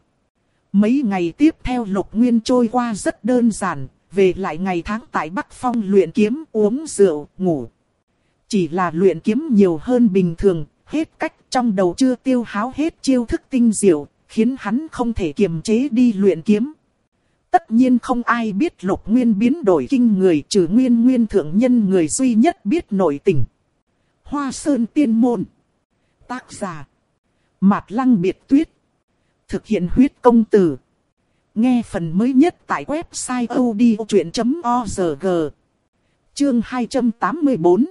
Mấy ngày tiếp theo Lục Nguyên trôi qua rất đơn giản, về lại ngày tháng tại Bắc Phong luyện kiếm, uống rượu, ngủ. Chỉ là luyện kiếm nhiều hơn bình thường, hết cách, trong đầu chưa tiêu hao hết chiêu thức tinh diệu, khiến hắn không thể kiềm chế đi luyện kiếm. Tất nhiên không ai biết Lục Nguyên biến đổi kinh người, trừ Nguyên thượng nhân người duy nhất biết nội tình. Hoa Sơn tiên môn. Tác giả: Mạt Lăng Biệt Tuyết. Thực hiện huyết công từ. Nghe phần mới nhất tại website odchuyện.org. Chương 284.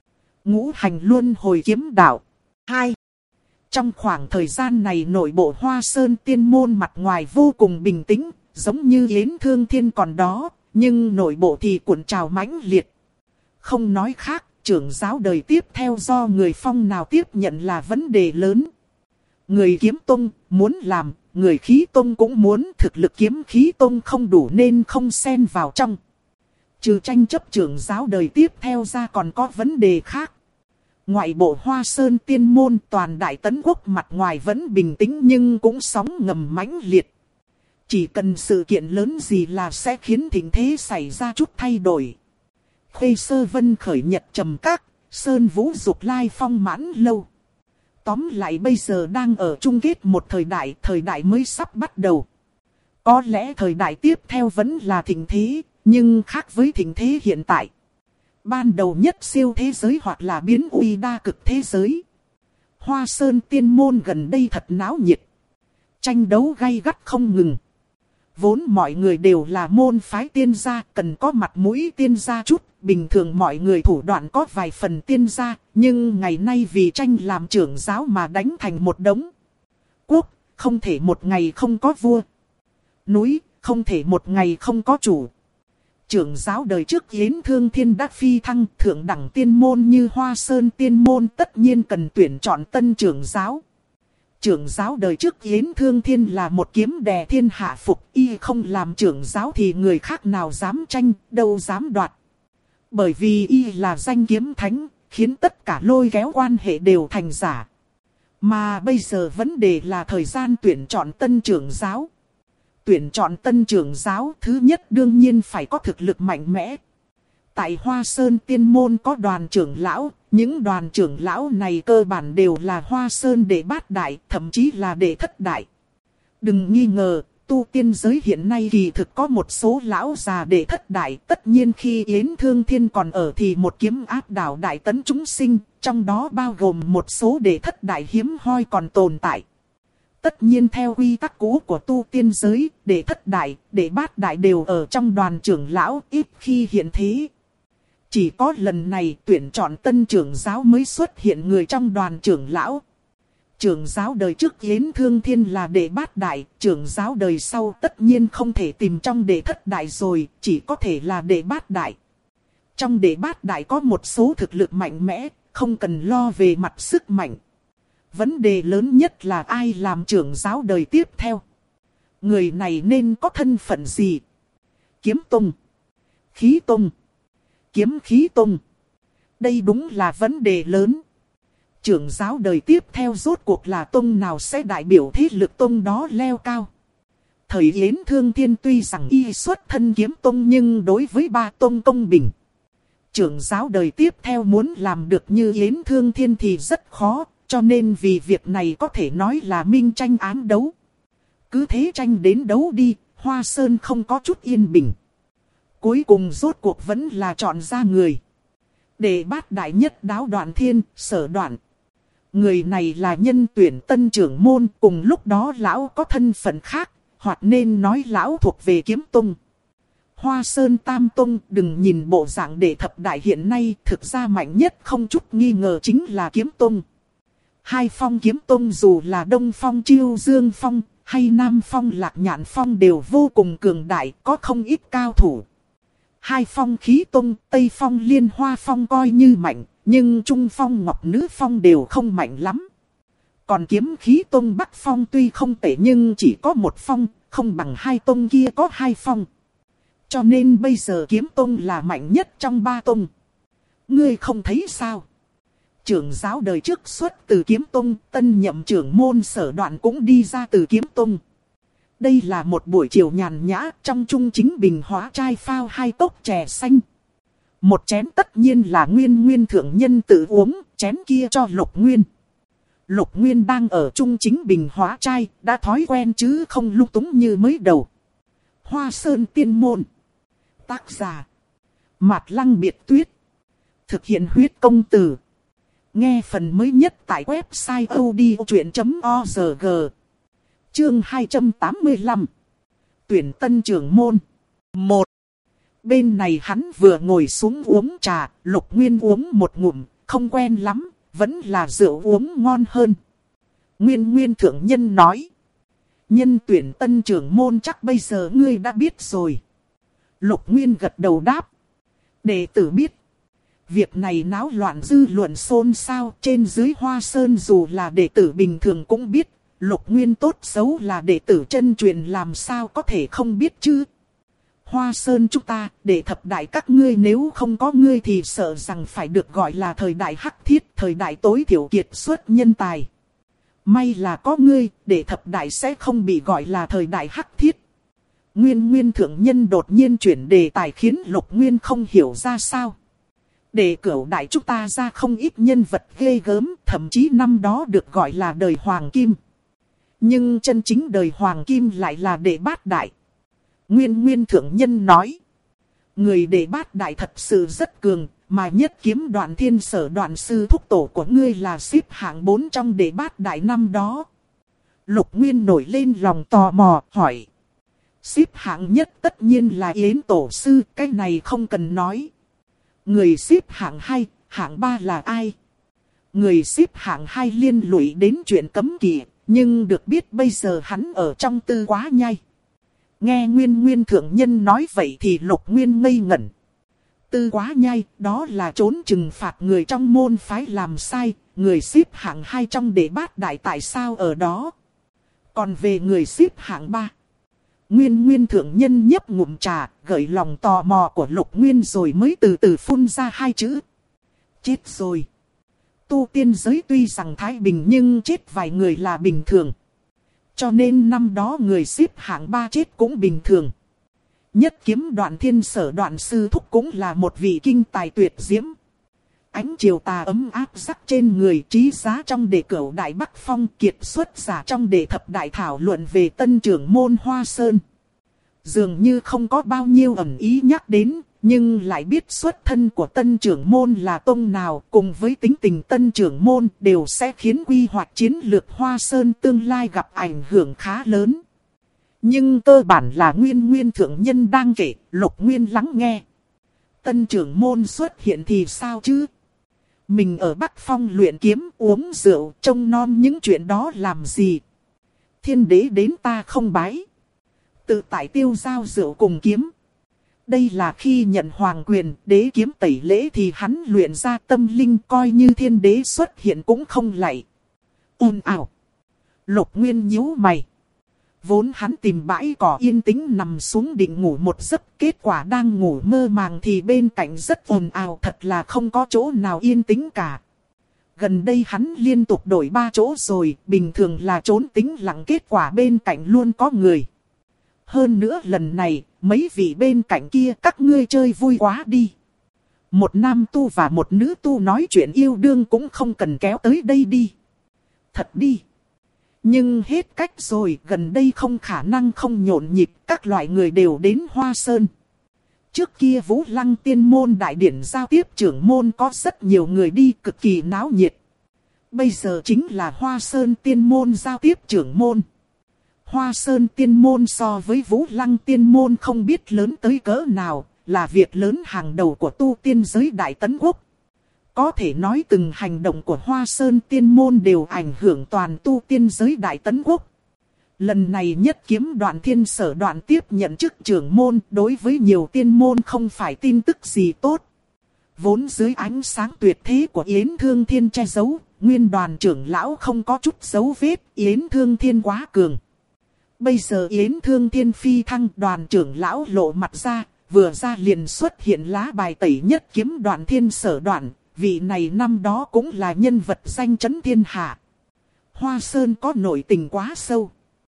Ngũ hành luân hồi kiếm đạo 2. Trong khoảng thời gian này nội bộ Hoa Sơn tiên môn mặt ngoài vô cùng bình tĩnh, giống như Yến Thương Thiên còn đó, nhưng nội bộ thì cuộn trào mãnh liệt. Không nói khác, trưởng giáo đời tiếp theo do người Phong nào tiếp nhận là vấn đề lớn. Người Kiếm Tông muốn làm, người Khí Tông cũng muốn, thực lực kiếm Khí Tông không đủ nên không xen vào trong. Trừ tranh chấp trưởng giáo đời tiếp theo ra còn có vấn đề khác. Ngoại bộ Hoa Sơn Tiên Môn toàn Đại Tấn Quốc mặt ngoài vẫn bình tĩnh nhưng cũng sóng ngầm mãnh liệt. Chỉ cần sự kiện lớn gì là sẽ khiến tình thế xảy ra chút thay đổi. Khê Sơ Vân khởi nhật trầm các, Sơn Vũ Dục lai phong mãn lâu. Tóm lại bây giờ đang ở chung kết một thời đại mới sắp bắt đầu. Có lẽ thời đại tiếp theo vẫn là thịnh thế, nhưng khác với thịnh thế hiện tại. Ban đầu nhất siêu thế giới hoặc là biến uy đa cực thế giới. Hoa Sơn Tiên Môn gần đây thật náo nhiệt. Tranh đấu gay gắt không ngừng. Vốn mọi người đều là môn phái tiên gia, cần có mặt mũi tiên gia chút. Bình thường mọi người thủ đoạn có vài phần tiên gia, nhưng ngày nay vì tranh làm trưởng giáo mà đánh thành một đống. Quốc, không thể một ngày không có vua. Núi, không thể một ngày không có chủ. Trưởng giáo đời trước Yến Thương Thiên đã phi thăng, thượng đẳng tiên môn như Hoa Sơn Tiên Môn tất nhiên cần tuyển chọn tân trưởng giáo. Trưởng giáo đời trước Yến Thương Thiên là một kiếm đè thiên hạ phục, y không làm trưởng giáo thì người khác nào dám tranh, đâu dám đoạt. Bởi vì y là danh kiếm thánh, khiến tất cả lôi kéo quan hệ đều thành giả. Mà bây giờ vấn đề là thời gian tuyển chọn tân trưởng giáo. Tuyển chọn tân trưởng giáo thứ nhất đương nhiên phải có thực lực mạnh mẽ. Tại Hoa Sơn Tiên Môn có đoàn trưởng lão, những đoàn trưởng lão này cơ bản đều là Hoa Sơn đệ bát đại, thậm chí là đệ thất đại. Đừng nghi ngờ, tu tiên giới hiện nay kỳ thực có một số lão già đệ thất đại, tất nhiên khi Yến Thương Thiên còn ở thì một kiếm áp đảo đại tấn chúng sinh, trong đó bao gồm một số đệ thất đại hiếm hoi còn tồn tại. Tất nhiên theo quy tắc cũ của tu tiên giới, đệ thất đại, đệ bát đại đều ở trong đoàn trưởng lão, ít khi hiện thế. Chỉ có lần này tuyển chọn tân trưởng giáo mới xuất hiện người trong đoàn trưởng lão. Trưởng giáo đời trước Yến Thương Thiên là đệ bát đại, trưởng giáo đời sau tất nhiên không thể tìm trong đệ thất đại rồi, chỉ có thể là đệ bát đại. Trong đệ bát đại có một số thực lực mạnh mẽ, không cần lo về mặt sức mạnh. Vấn đề lớn nhất là ai làm trưởng giáo đời tiếp theo. Người này nên có thân phận gì? Kiếm tông, khí tông, kiếm khí tông. Đây đúng là vấn đề lớn. Trưởng giáo đời tiếp theo rốt cuộc là tông nào sẽ đại biểu thế lực tông đó leo cao. Thời Yến Thương Thiên tuy rằng y xuất thân kiếm tông nhưng đối với ba tông công bình. Trưởng giáo đời tiếp theo muốn làm được như Yến Thương Thiên thì rất khó. Cho nên vì việc này có thể nói là minh tranh ám đấu. Cứ thế tranh đến đấu đi, Hoa Sơn không có chút yên bình. Cuối cùng rốt cuộc vẫn là chọn ra người. Đệ bát đại nhất Đáo Đoạn Thiên, Sở Đoạn. Người này là nhân tuyển tân trưởng môn, cùng lúc đó lão có thân phận khác, hoặc nên nói lão thuộc về kiếm tông. Hoa Sơn Tam Tông đừng nhìn bộ dạng đệ thập đại hiện nay, thực ra mạnh nhất không chút nghi ngờ chính là kiếm tông. Hai phong kiếm tông dù là Đông Phong Chiêu Dương Phong hay Nam Phong Lạc Nhạn Phong đều vô cùng cường đại, có không ít cao thủ. Hai phong khí tông, Tây Phong Liên Hoa Phong coi như mạnh, nhưng Trung Phong Ngọc Nữ Phong đều không mạnh lắm. Còn kiếm khí tông Bắc Phong tuy không tệ nhưng chỉ có một phong, không bằng hai tông kia có hai phong. Cho nên bây giờ kiếm tông là mạnh nhất trong ba tông. Ngươi không thấy sao? Trưởng giáo đời trước xuất từ kiếm tông, tân nhậm trưởng môn Sở Đoạn cũng đi ra từ kiếm tông. Đây là một buổi chiều nhàn nhã, trong trung chính bình hóa chai phao hai cốc chè xanh. Một chén tất nhiên là Nguyên thượng nhân tự uống, chén kia cho Lục Nguyên. Lục Nguyên đang ở trung chính bình hóa chai, đã thói quen chứ không lung túng như mới đầu. Hoa Sơn Tiên Môn. Tác giả Mạt Lăng Biệt Tuyết. Thực hiện huyết công từ. Nghe phần mới nhất tại website odchuyện.org. Chương 285. Tuyển tân trưởng môn. 1. Bên này hắn vừa ngồi xuống uống trà, Lục Nguyên uống một ngụm, không quen lắm, vẫn là rượu uống ngon hơn. Nguyên thượng nhân nói. Nhân tuyển tân trưởng môn chắc bây giờ ngươi đã biết rồi. Lục Nguyên gật đầu đáp. Đệ tử biết. Việc này náo loạn dư luận xôn xao, trên dưới Hoa Sơn dù là đệ tử bình thường cũng biết. Lục Nguyên tốt xấu là đệ tử chân truyền làm sao có thể không biết chứ. Hoa Sơn chúng ta, để thập đại các ngươi nếu không có ngươi thì sợ rằng phải được gọi là thời đại hắc thiết, thời đại tối thiểu kiệt xuất nhân tài. May là có ngươi, để thập đại sẽ không bị gọi là thời đại hắc thiết. Nguyên thượng nhân đột nhiên chuyển đề tài khiến Lục Nguyên không hiểu ra sao. Để cửu đại chúng ta ra không ít nhân vật ghê gớm, thậm chí năm đó được gọi là đời Hoàng Kim. Nhưng chân chính đời Hoàng Kim lại là đệ bát đại. Nguyên thượng nhân nói. Người đệ bát đại thật sự rất cường, mà nhất kiếm Đoạn Thiên Sở Đoạn sư thúc tổ của ngươi là xếp hạng 4 trong đệ bát đại năm đó. Lục Nguyên nổi lên lòng tò mò, hỏi. Xếp hạng nhất tất nhiên là Yến tổ sư, cái này không cần nói. Người xếp hạng 2, hạng 3 là ai? Người xếp hạng 2 liên lụy đến chuyện cấm kỵ, nhưng được biết bây giờ hắn ở trong Tư Quá Nhai. Nghe Nguyên thượng nhân nói vậy thì Lục Nguyên ngây ngẩn. Tư Quá Nhai, đó là trốn trừng phạt người trong môn phái làm sai, người xếp hạng 2 trong đệ bát đại tại sao ở đó? Còn về người xếp hạng 3? Nguyên thượng nhân nhấp ngụm trà, gợi lòng tò mò của Lục Nguyên rồi mới từ từ phun ra hai chữ. Chết rồi. Tu tiên giới tuy rằng thái bình nhưng chết vài người là bình thường. Cho nên năm đó người xếp hạng 3 chết cũng bình thường. Nhất kiếm Đoạn Thiên Sở Đoạn sư thúc cũng là một vị kinh tài tuyệt diễm. Ánh chiều tà ấm áp rắc trên người, trí giá trong đệ cửu đại Bắc Phong, kiệt xuất giả trong đệ thập đại thảo luận về tân trưởng môn Hoa Sơn. Dường như không có bao nhiêu ẩn ý nhắc đến, nhưng lại biết xuất thân của tân trưởng môn là tông nào, cùng với tính tình tân trưởng môn đều sẽ khiến quy hoạch chiến lược Hoa Sơn tương lai gặp ảnh hưởng khá lớn. Nhưng cơ bản là Nguyên thượng nhân đang kể, Lục Nguyên lắng nghe. Tân trưởng môn xuất hiện thì sao chứ? Mình ở Bắc Phong luyện kiếm uống rượu trông non những chuyện đó làm gì? Thiên đế đến ta không bái. Tự tại tiêu giao rượu cùng kiếm. Đây là khi nhận hoàng quyền đế kiếm tẩy lễ thì hắn luyện ra tâm linh coi như thiên đế xuất hiện cũng không lạy. Ồn ào. Lục Nguyên nhíu mày. Vốn hắn tìm bãi cỏ yên tĩnh nằm xuống định ngủ một giấc, kết quả đang ngủ mơ màng thì bên cạnh rất ồn ào, thật là không có chỗ nào yên tĩnh cả. Gần đây hắn liên tục đổi 3 chỗ rồi, bình thường là trốn tĩnh lặng, kết quả bên cạnh luôn có người. Hơn nữa lần này, mấy vị bên cạnh kia các ngươi chơi vui quá đi. Một nam tu và một nữ tu nói chuyện yêu đương cũng không cần kéo tới đây đi. Thật đi. Nhưng hết cách rồi, gần đây không khả năng không nhộn nhịp, các loại người đều đến Hoa Sơn. Trước kia Vũ Lăng Tiên Môn đại điển giao tiếp trưởng môn có rất nhiều người đi, cực kỳ náo nhiệt. Bây giờ chính là Hoa Sơn Tiên Môn giao tiếp trưởng môn. Hoa Sơn Tiên Môn so với Vũ Lăng Tiên Môn không biết lớn tới cỡ nào, là việc lớn hàng đầu của tu tiên giới Đại Tấn Quốc. Có thể nói từng hành động của Hoa Sơn Tiên Môn đều ảnh hưởng toàn tu tiên giới Đại Tấn Quốc. Lần này nhất kiếm Đoạn Thiên Sở Đoạn tiếp nhận chức trưởng môn, đối với nhiều tiên môn không phải tin tức gì tốt. Vốn dưới ánh sáng tuyệt thế của Yến Thương Thiên che giấu, nguyên đoàn trưởng lão không có chút dấu vết, Yến Thương Thiên quá cường. Bây giờ Yến Thương Thiên phi thăng, đoàn trưởng lão lộ mặt ra, vừa ra liền xuất hiện lá bài tẩy nhất kiếm Đoạn Thiên Sở Đoạn. Vị này năm đó cũng là nhân vật danh chấn thiên hạ. Hoa Sơn có nội tình quá sâu.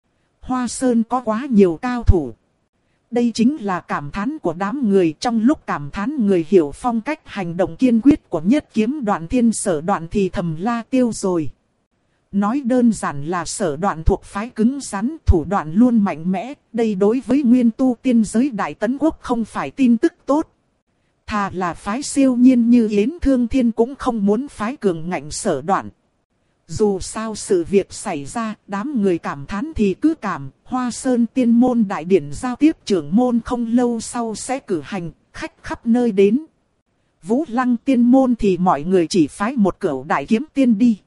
Hoa Sơn có quá nhiều cao thủ. Đây chính là cảm thán của đám người, trong lúc cảm thán người hiểu phong cách hành động kiên quyết của nhất kiếm Đoạn Thiên Sở Đoạn thì thầm la tiêu rồi. Nói đơn giản là Sở Đoạn thuộc phái cứng rắn, thủ đoạn luôn mạnh mẽ, đây đối với nguyên tu tiên giới Đại Tấn Quốc không phải tin tức tốt. Thà là phái siêu nhiên như Yến Thương Thiên cũng không muốn phái cường ngạnh Sở Đoạn. Dù sao sự việc xảy ra, đám người cảm thán thì cứ cảm, Hoa Sơn Tiên Môn đại điển giao tiếp trưởng môn không lâu sau sẽ cử hành, khách khắp nơi đến. Vũ Lăng Tiên Môn thì mọi người chỉ phái một cửu đại kiếm tiên đi.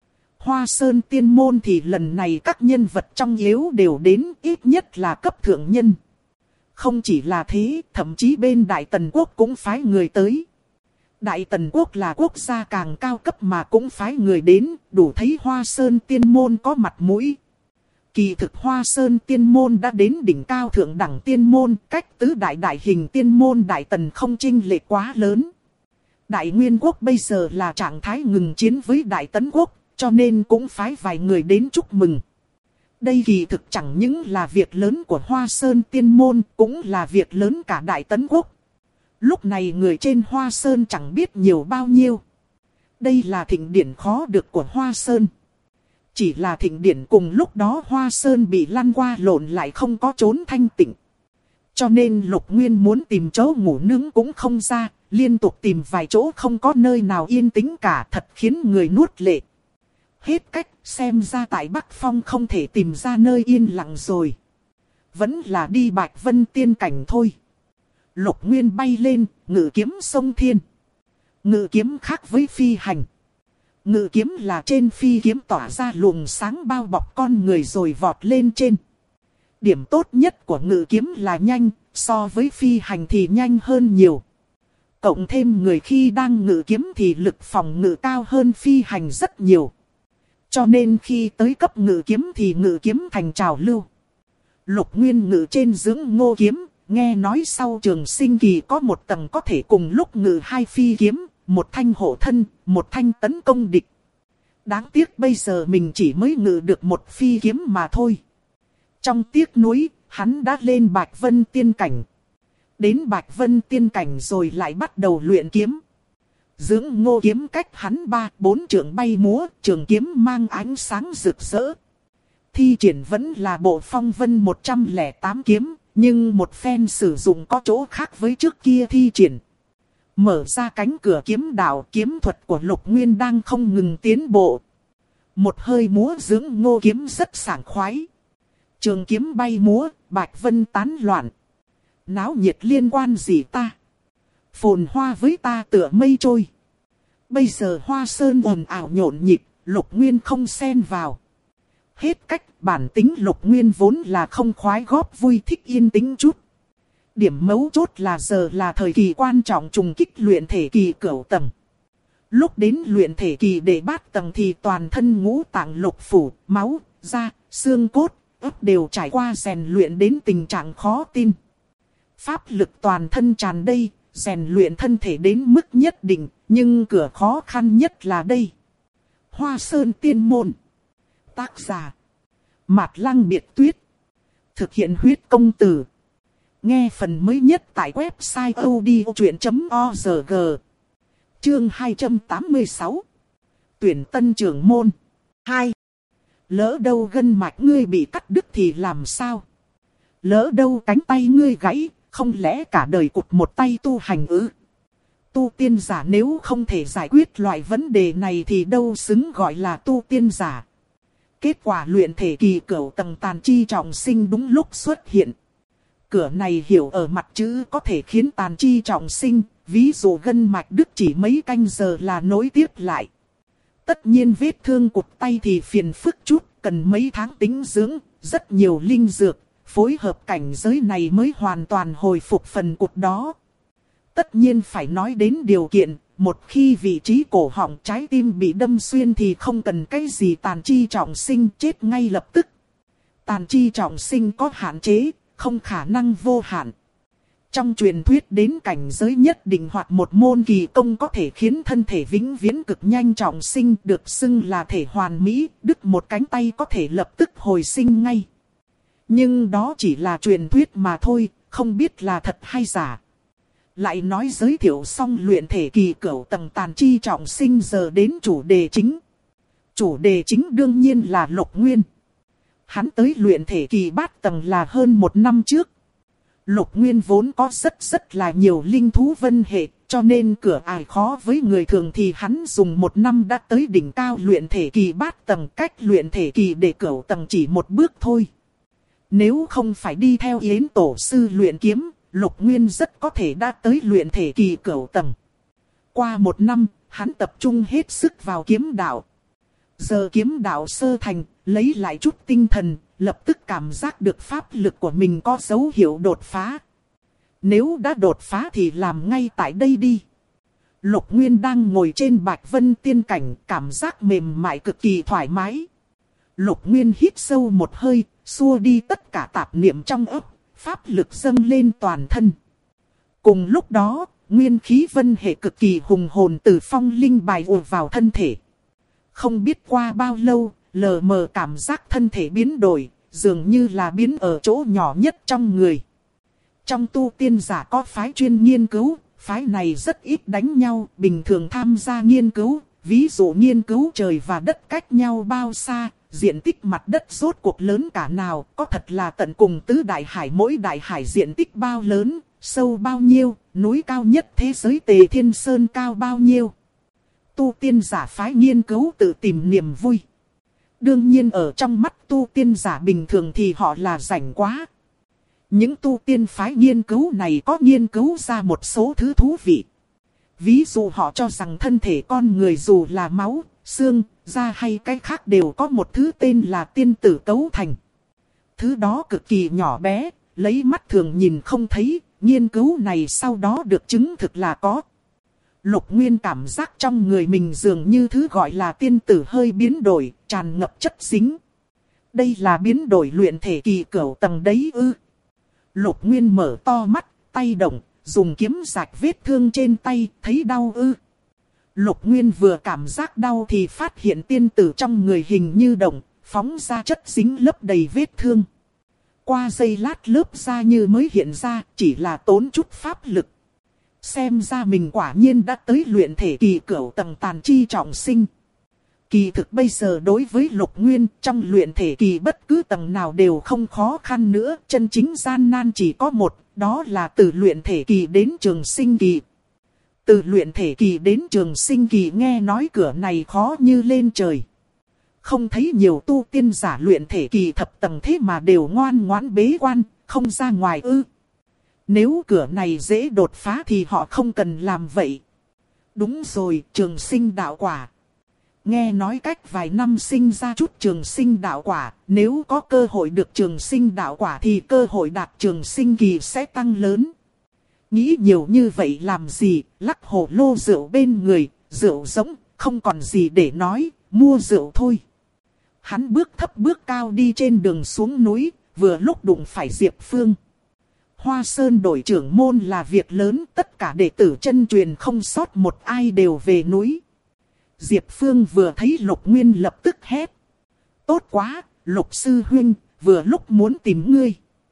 Hoa Sơn Tiên Môn thì lần này các nhân vật trong yếu đều đến, ít nhất là cấp thượng nhân. Không chỉ là thế, thậm chí bên Đại Tần Quốc cũng phái người tới. Đại Tần Quốc là quốc gia càng cao cấp mà cũng phái người đến, đủ thấy Hoa Sơn Tiên Môn có mặt mũi. Kỳ thực Hoa Sơn tiên môn đã đến đỉnh cao thượng đẳng tiên môn, cách tứ đại đại hình tiên môn Đại Tần không chênh lệch quá lớn. Đại Nguyên Quốc bây giờ là trạng thái ngừng chiến với Đại Tấn Quốc, cho nên cũng phái vài người đến chúc mừng. Đây kỳ thực chẳng những là việc lớn của Hoa Sơn tiên môn, cũng là việc lớn cả Đại Tấn Quốc. Lúc này người trên Hoa Sơn chẳng biết nhiều bao nhiêu. Đây là thịnh điển khó được của Hoa Sơn. Chỉ là thịnh điển cùng lúc đó Hoa Sơn bị lăn qua lộn lại không có trốn thanh tịnh. Cho nên Lục Nguyên muốn tìm chỗ ngủ nướng cũng không ra, liên tục tìm vài chỗ không có nơi nào yên tĩnh cả, thật khiến người nuốt lệ. Hết cách, xem ra tại Bắc Phong không thể tìm ra nơi yên lặng rồi. Vẫn là đi Bạch Vân tiên cảnh thôi. Lục Nguyên bay lên, ngự kiếm sông thiên. Ngự kiếm khác với phi hành. Ngự kiếm là trên phi kiếm tỏa ra luồng sáng bao bọc con người rồi vọt lên trên. Điểm tốt nhất của ngự kiếm là nhanh, so với phi hành thì nhanh hơn nhiều. Cộng thêm người khi đang ngự kiếm thì lực phòng ngự cao hơn phi hành rất nhiều. Cho nên khi tới cấp ngự kiếm thì ngự kiếm thành trào lưu. Lục Nguyên ngự trên dưỡng ngô kiếm, nghe nói sau trường sinh kỳ có một tầng có thể cùng lúc ngự hai phi kiếm, một thanh hộ thân, một thanh tấn công địch. Đáng tiếc bây giờ mình chỉ mới ngự được một phi kiếm mà thôi. Trong tiếc nuối, hắn đã lên Bạch Vân tiên cảnh. Đến Bạch Vân tiên cảnh rồi lại bắt đầu luyện kiếm. Dưỡng ngô kiếm cách hắn 3-4 trượng bay múa, trường kiếm mang ánh sáng rực rỡ. Thi triển vẫn là bộ phong vân 108 kiếm, nhưng một phen sử dụng có chỗ khác với trước kia thi triển. Mở ra cánh cửa kiếm đạo, kiếm thuật của Lục Nguyên đang không ngừng tiến bộ. Một hơi múa dưỡng ngô kiếm rất sảng khoái. Trường kiếm bay múa, Bạch Vân tán loạn. Náo nhiệt liên quan gì ta? Phồn hoa với ta tựa mây trôi. Bây giờ Hoa Sơn ồn ào nhộn nhịp, Lục Nguyên không xen vào. Hết cách, bản tính Lục Nguyên vốn là không khoái góp vui, thích yên tĩnh chút. Điểm mấu chốt là giờ là thời kỳ quan trọng trùng kích luyện thể kỳ cửu tầng. Lúc đến luyện thể kỳ đệ bát tầng thì toàn thân ngũ tạng lục phủ, máu, da, xương cốt, ức đều trải qua rèn luyện đến tình trạng khó tin. Pháp lực toàn thân tràn đầy, rèn luyện thân thể đến mức nhất định, nhưng cửa khó khăn nhất là đây. Hoa Sơn tiên môn. Tác giả Mạt Lăng Biệt Tuyết. Thực hiện huyết công từ. Nghe phần mới nhất tại website odchuyện.org. Chương 286. Tuyển tân trưởng môn 2. Lỡ đâu gân mạch ngươi bị cắt đứt thì làm sao? Lỡ đâu cánh tay ngươi gãy, không lẽ cả đời cụt một tay tu hành ư? Tu tiên giả nếu không thể giải quyết loại vấn đề này thì đâu xứng gọi là tu tiên giả. Kết quả luyện thể kỳ cửu tầng tàn chi trọng sinh đúng lúc xuất hiện. Cửa này hiểu ở mặt chữ có thể khiến tàn chi trọng sinh, ví dụ gân mạch đứt chỉ mấy canh giờ là nối tiếp lại. Tất nhiên vết thương cụt tay thì phiền phức chút, cần mấy tháng tĩnh dưỡng, rất nhiều linh dược, phối hợp cảnh giới này mới hoàn toàn hồi phục phần cụt đó. Tất nhiên phải nói đến điều kiện, một khi vị trí cổ họng trái tim bị đâm xuyên thì không cần cái gì tàn chi trọng sinh, chết ngay lập tức. Tàn chi trọng sinh có hạn chế, không khả năng vô hạn. Trong truyền thuyết đến cảnh giới nhất định hoặc một môn kỳ công có thể khiến thân thể vĩnh viễn cực nhanh trọng sinh, được xưng là thể hoàn mỹ, đứt một cánh tay có thể lập tức hồi sinh ngay. Nhưng đó chỉ là truyền thuyết mà thôi, không biết là thật hay giả. Lại nói giới thiệu xong luyện thể kỳ cửu tầng tàn chi trọng sinh, giờ đến chủ đề chính. Chủ đề chính đương nhiên là Lục Nguyên. Hắn tới luyện thể kỳ bát tầng là hơn một năm trước. Lục Nguyên vốn có rất là nhiều linh thú vân hệ, cho nên cửa ải khó với người thường thì hắn dùng một năm đã tới đỉnh cao luyện thể kỳ bát tầng, cách luyện thể kỳ để cửu tầng chỉ một bước thôi. Nếu không phải đi theo Yến tổ sư luyện kiếm, Lục Nguyên rất có thể đã tới luyện thể kỳ cửu tầng. Qua một năm, hắn tập trung hết sức vào kiếm đạo. Giờ kiếm đạo sơ thành, lấy lại chút tinh thần, lập tức cảm giác được pháp lực của mình có dấu hiệu đột phá. Nếu đã đột phá thì làm ngay tại đây đi. Lục Nguyên đang ngồi trên Bạch Vân tiên cảnh, cảm giác mềm mại cực kỳ thoải mái. Lục Nguyên hít sâu một hơi, xua đi tất cả tạp niệm trong óc, pháp lực dâng lên toàn thân. Cùng lúc đó, nguyên khí vân hệ cực kỳ hùng hồn từ phong linh bài ùa vào thân thể. Không biết qua bao lâu, lờ mờ cảm giác thân thể biến đổi, dường như là biến ở chỗ nhỏ nhất trong người. Trong tu tiên giả có phái chuyên nghiên cứu, phái này rất ít đánh nhau, bình thường tham gia nghiên cứu, ví dụ nghiên cứu trời và đất cách nhau bao xa, diện tích mặt đất rốt cuộc lớn cả nào, có thật là tận cùng tứ đại hải, mỗi đại hải diện tích bao lớn, sâu bao nhiêu, núi cao nhất thế giới Tề Thiên Sơn cao bao nhiêu. Tu tiên giả phái nghiên cứu tự tìm niềm vui. Đương nhiên ở trong mắt tu tiên giả bình thường thì họ là rảnh quá. Những tu tiên phái nghiên cứu này có nghiên cứu ra một số thứ thú vị. Ví dụ họ cho rằng thân thể con người dù là máu, xương, da hay cái khác đều có một thứ tên là tiên tử cấu thành. Thứ đó cực kỳ nhỏ bé, lấy mắt thường nhìn không thấy, nghiên cứu này sau đó được chứng thực là có. Lục Nguyên cảm giác trong người mình dường như thứ gọi là tiên tử hơi biến đổi, tràn ngập chất dính. Đây là biến đổi luyện thể kỳ cửu tầng đấy ư? Lục Nguyên mở to mắt, tay động, dùng kiếm rạch vết thương trên tay, thấy đau ư? Lục Nguyên vừa cảm giác đau thì phát hiện tiên tử trong người hình như động, phóng ra chất dính lấp đầy vết thương. Qua giây lát lớp da như mới hiện ra, chỉ là tốn chút pháp lực. Xem ra mình quả nhiên đã tới luyện thể kỳ cửu tầng tàn chi trọng sinh. Kỳ thực bây giờ đối với Lục Nguyên, trong luyện thể kỳ bất cứ tầng nào đều không khó khăn nữa. Chân chính gian nan chỉ có một, đó là từ luyện thể kỳ đến trường sinh kỳ. Từ luyện thể kỳ đến trường sinh kỳ nghe nói cửa này khó như lên trời. Không thấy nhiều tu tiên giả luyện thể kỳ thập tầng thế mà đều ngoan ngoãn bế quan, không ra ngoài ư. Nếu cửa này dễ đột phá thì họ không cần làm vậy. Đúng rồi, trường sinh đạo quả. Nghe nói cách vài năm sinh ra chút trường sinh đạo quả, nếu có cơ hội được trường sinh đạo quả thì cơ hội đạt trường sinh kỳ sẽ tăng lớn. Nghĩ nhiều như vậy làm gì, lắc hồ lô rượu bên người, rượu giống, không còn gì để nói, mua rượu thôi. Hắn bước thấp bước cao đi trên đường xuống núi, vừa lúc đụng phải Diệp Phương. Hoa Sơn đổi trưởng môn là việc lớn, tất cả đệ tử chân truyền không sót một ai đều về núi. Diệp Phương vừa thấy Lục Nguyên lập tức hét. Tốt quá, Lục Sư Huynh, vừa lúc muốn tìm ngươi.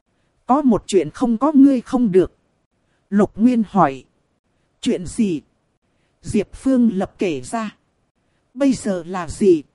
Có một chuyện không có ngươi không được. Lục Nguyên hỏi. Chuyện gì? Diệp Phương lập kể ra. Bây giờ là gì?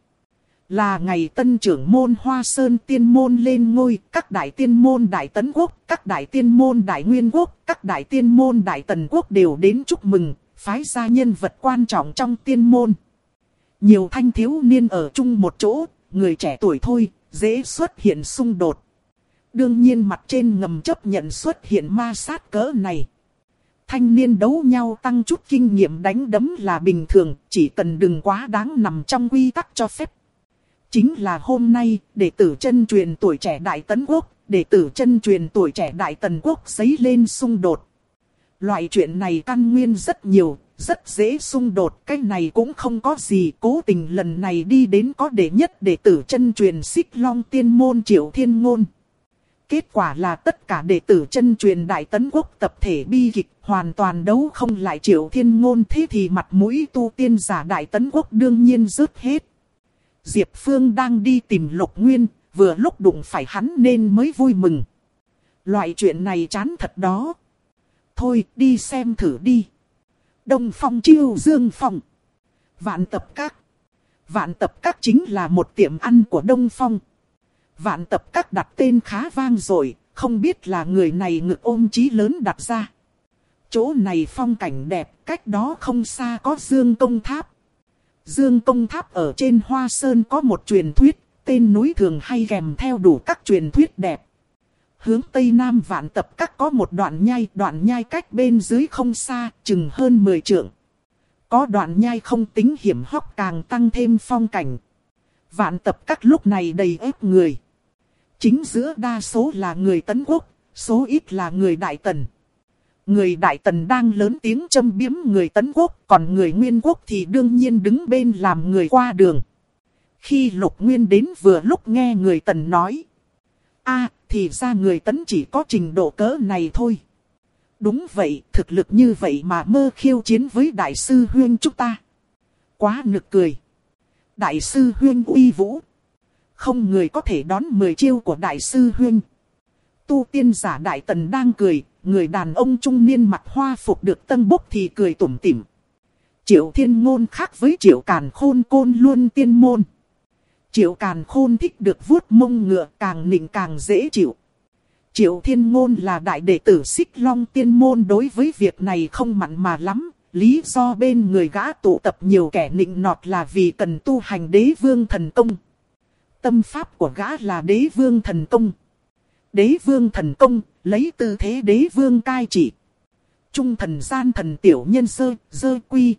Là ngày tân trưởng môn Hoa Sơn tiên môn lên ngôi, các đại tiên môn Đại Tấn Quốc, các đại tiên môn Đại Nguyên Quốc, các đại tiên môn Đại Tần Quốc đều đến chúc mừng, phái ra nhân vật quan trọng trong tiên môn. Nhiều thanh thiếu niên ở chung một chỗ, người trẻ tuổi thôi, dễ xuất hiện xung đột. Đương nhiên mặt trên ngầm chấp nhận xuất hiện ma sát cỡ này. Thanh niên đấu nhau tăng chút kinh nghiệm đánh đấm là bình thường, chỉ cần đừng quá đáng nằm trong quy tắc cho phép. Chính là hôm nay, đệ tử chân truyền tuổi trẻ Đại Tấn Quốc, đệ tử chân truyền tuổi trẻ Đại Tần Quốc giấy lên xung đột. Loại chuyện này căn nguyên rất nhiều, rất dễ xung đột, cái này cũng không có gì. Cố tình lần này đi đến có đệ nhất đệ tử chân truyền Xích Long tiên môn Triệu Thiên Ngôn. Kết quả là tất cả đệ tử chân truyền Đại Tấn Quốc tập thể bi kịch, hoàn toàn đấu không lại Triệu Thiên Ngôn, thế thì mặt mũi tu tiên giả Đại Tấn Quốc đương nhiên rớt hết. Diệp Phương đang đi tìm Lục Nguyên, vừa lúc đụng phải hắn nên mới vui mừng. Loại chuyện này chán thật đó. Thôi đi xem thử đi. Đông Phong Chiêu Dương Phong. Vạn Tập Các. Vạn Tập Các chính là một tiệm ăn của Đông Phong. Vạn Tập Các đặt tên khá vang dội, không biết là người này ngực ôm chí lớn đặt ra. Chỗ này phong cảnh đẹp, cách đó không xa có Dương Công Tháp. Dương Công Tháp ở trên Hoa Sơn có một truyền thuyết, tên núi thường hay kèm theo đủ các truyền thuyết đẹp. Hướng Tây Nam Vạn Tập Các có một đoạn nhai cách bên dưới không xa, chừng hơn 10 trượng. Có đoạn nhai không tính hiểm hóc càng tăng thêm phong cảnh. Vạn Tập Các lúc này đầy ép người. Chính giữa đa số là người Tấn Quốc, số ít là người Đại Tần. Người Đại Tần đang lớn tiếng châm biếm người Tấn Quốc, còn người Nguyên Quốc thì đương nhiên đứng bên làm người qua đường. Khi Lục Nguyên đến vừa lúc nghe người Tần nói. Thì ra người Tấn chỉ có trình độ cỡ này thôi. Đúng vậy, thực lực như vậy mà mơ khiêu chiến với Đại sư Huyên chúng ta. Quá nực cười. Đại sư Huyên uy vũ. Không người có thể đón 10 chiêu của Đại sư Huyên. Tu tiên giả Đại Tần đang cười, người đàn ông trung niên mặc hoa phục được tân bốc thì cười tủm tỉm. Triệu Thiên Ngôn khác với Triệu Càn Khôn côn luôn tiên môn. Triệu Càn Khôn thích được vuốt mông ngựa, càng nịnh càng dễ chịu. Triệu Thiên Ngôn là đại đệ tử Xích Long tiên môn, đối với việc này không mặn mà lắm. Lý do bên người gã tụ tập nhiều kẻ nịnh nọt là vì cần tu hành Đế Vương Thần Công. Tâm pháp của gã là Đế Vương Thần Công. Đế Vương Thần Công lấy tư thế Đế Vương cai trị. Trung thần gian thần tiểu nhân dơ quy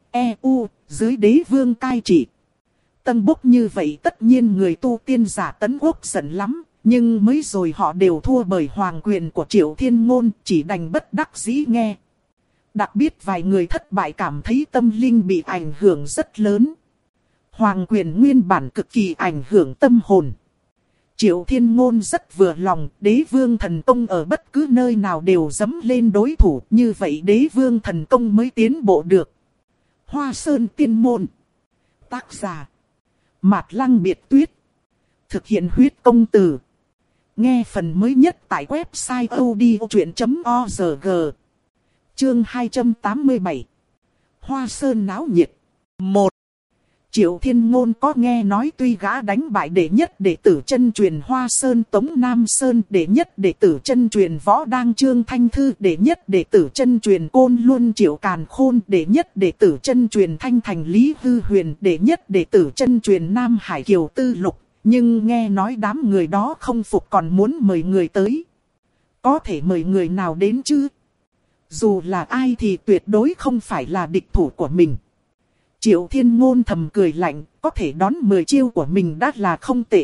u dưới Đế Vương cai trị. Tân bốc như vậy tất nhiên người tu tiên giả Tấn Quốc giận lắm. Nhưng mới rồi họ đều thua bởi hoàng quyền của Triệu Thiên Ngôn, chỉ đành bất đắc dĩ nghe. Đặc biệt vài người thất bại cảm thấy tâm linh bị ảnh hưởng rất lớn. Hoàng quyền nguyên bản cực kỳ ảnh hưởng tâm hồn. Triệu Thiên Ngôn rất vừa lòng, Đế Vương Thần Công ở bất cứ nơi nào đều dẫm lên đối thủ, như vậy Đế Vương Thần Công mới tiến bộ được. Hoa Sơn Tiên Môn. Tác giả Mạt Lăng Biệt Tuyết. Thực hiện huyết công từ. Nghe phần mới nhất tại website odchuyện.org. Chương 287. Hoa Sơn náo nhiệt. 1. Triệu Thiên Ngôn có nghe nói tuy gã đánh bại đệ nhất đệ tử chân truyền Hoa Sơn Tống Nam Sơn, đệ nhất đệ tử chân truyền Võ Đăng Trương Thanh Thư, đệ nhất đệ tử chân truyền Côn Luân Triệu Càn Khôn, đệ nhất đệ tử chân truyền Thanh Thành Lý Hư Huyền, đệ nhất đệ tử chân truyền Nam Hải Kiều Tư Lục. Nhưng nghe nói đám người đó không phục còn muốn mời người tới. Có thể mời người nào đến chứ? Dù là ai thì tuyệt đối không phải là địch thủ của mình. Triệu Thiên Ngôn thầm cười lạnh, có thể đón 10 chiêu của mình đã là không tệ.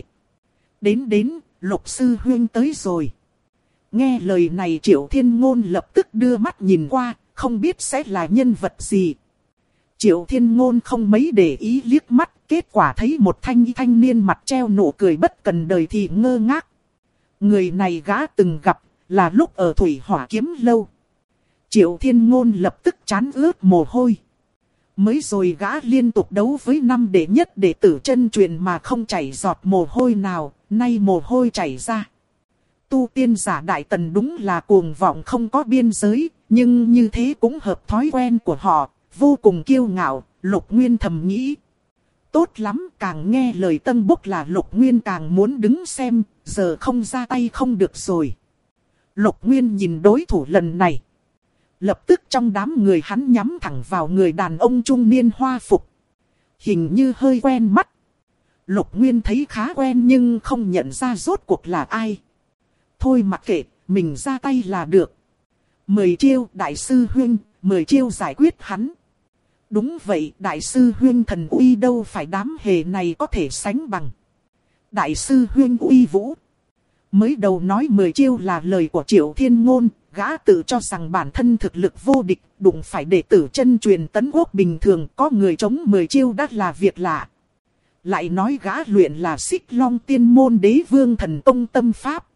Đến, Lục Sư Huyên tới rồi. Nghe lời này Triệu Thiên Ngôn lập tức đưa mắt nhìn qua, không biết sẽ là nhân vật gì. Triệu Thiên Ngôn không mấy để ý liếc mắt, kết quả thấy một thanh niên mặt treo nụ cười bất cần đời thì ngơ ngác. Người này gã từng gặp, là lúc ở Thủy Hỏa Kiếm Lâu. Triệu Thiên Ngôn lập tức trán ướt mồ hôi. Mới rồi gã liên tục đấu với 5 đệ nhất đệ tử chân truyền mà không chảy giọt mồ hôi nào, nay mồ hôi chảy ra. Tu tiên giả Đại Tần đúng là cuồng vọng không có biên giới, nhưng như thế cũng hợp thói quen của họ, vô cùng kiêu ngạo. Lục Nguyên thầm nghĩ. Tốt lắm, càng nghe lời Tân Bốc là Lục Nguyên càng muốn đứng xem, giờ không ra tay không được rồi. Lục Nguyên nhìn đối thủ lần này. Lập tức trong đám người hắn nhắm thẳng vào người đàn ông trung niên hoa phục. Hình như hơi quen mắt. Lục Nguyên thấy khá quen nhưng không nhận ra rốt cuộc là ai. Thôi mặc kệ, mình ra tay là được. 10 chiêu Đại sư Huyên, 10 chiêu giải quyết hắn. Đúng vậy, Đại sư Huyên thần uy đâu phải đám hề này có thể sánh bằng. Đại sư Huyên uy vũ. Mới đầu nói 10 chiêu là lời của Triệu Thiên Ngôn, gã tự cho rằng bản thân thực lực vô địch, đụng phải đệ tử chân truyền Tấn Quốc bình thường có người chống 10 chiêu đã là việc lạ. Lại nói gã luyện là Xích Long tiên môn Đế Vương Thần Công tâm pháp.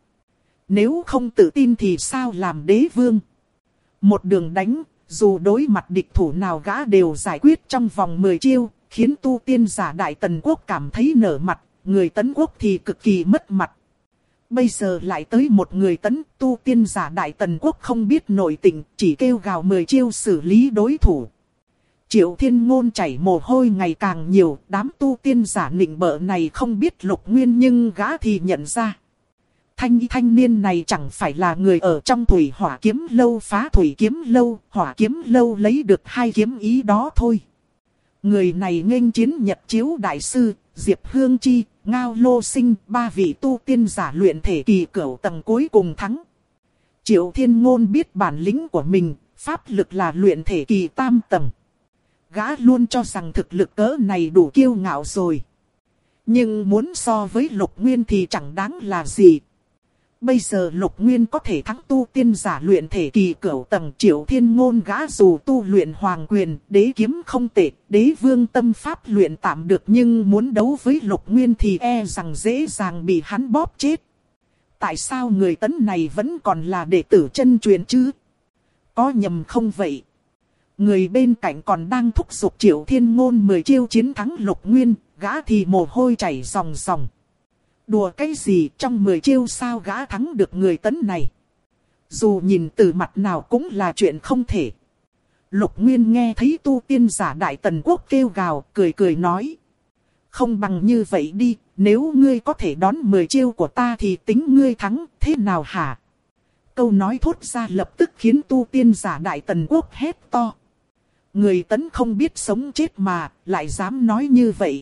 Nếu không tự tin thì sao làm Đế Vương? Một đường đánh, dù đối mặt địch thủ nào gã đều giải quyết trong vòng 10 chiêu, khiến tu tiên giả Đại Tần Quốc cảm thấy nở mặt, người Tấn Quốc thì cực kỳ mất mặt. Bây giờ lại tới một người Tấn, tu tiên giả Đại Tần Quốc không biết nội tình, chỉ kêu gào 10 chiêu xử lý đối thủ. Triệu Thiên Ngôn chảy mồ hôi ngày càng nhiều, đám tu tiên giả nịnh bợ này không biết Lục Nguyên nhưng gã thì nhận ra. Thanh niên này chẳng phải là người ở trong Thủy Hỏa Kiếm Lâu phá Thủy Kiếm Lâu, Hỏa Kiếm Lâu lấy được 2 kiếm ý đó thôi. Người này nghênh chiến Nhật Chiếu Đại Sư, Diệp Hương Chi, Ngao Lô Sinh, 3 vị tu tiên giả luyện thể kỳ cửu tầng cuối cùng thắng. Triệu Thiên Ngôn biết bản lĩnh của mình, pháp lực là luyện thể kỳ tam tầng. Gã luôn cho rằng thực lực cỡ này đủ kiêu ngạo rồi. Nhưng muốn so với Lục Nguyên thì chẳng đáng là gì. Bây giờ Lục Nguyên có thể thắng tu tiên giả luyện thể kỳ cửu tầng, Triệu Thiên Ngôn gã dù tu luyện hoàng quyền, đế kiếm không tệ, đế vương tâm pháp luyện tạm được, nhưng muốn đấu với Lục Nguyên thì e rằng dễ dàng bị hắn bóp chết. Tại sao người Tấn này vẫn còn là đệ tử chân truyền chứ? Có nhầm không vậy? Người bên cạnh còn đang thúc giục Triệu Thiên Ngôn 10 chiêu chiến thắng Lục Nguyên, gã thì mồ hôi chảy ròng ròng. Đùa cái gì, trong 10 chiêu sao gã thắng được người Tấn này? Dù nhìn từ mặt nào cũng là chuyện không thể. Lục Nguyên nghe thấy tu tiên giả Đại Tần Quốc kêu gào, cười cười nói. Không bằng như vậy đi, nếu ngươi có thể đón 10 chiêu của ta thì tính ngươi thắng, thế nào hả? Câu nói thốt ra lập tức khiến tu tiên giả Đại Tần Quốc hét to. Người Tấn không biết sống chết mà, lại dám nói như vậy.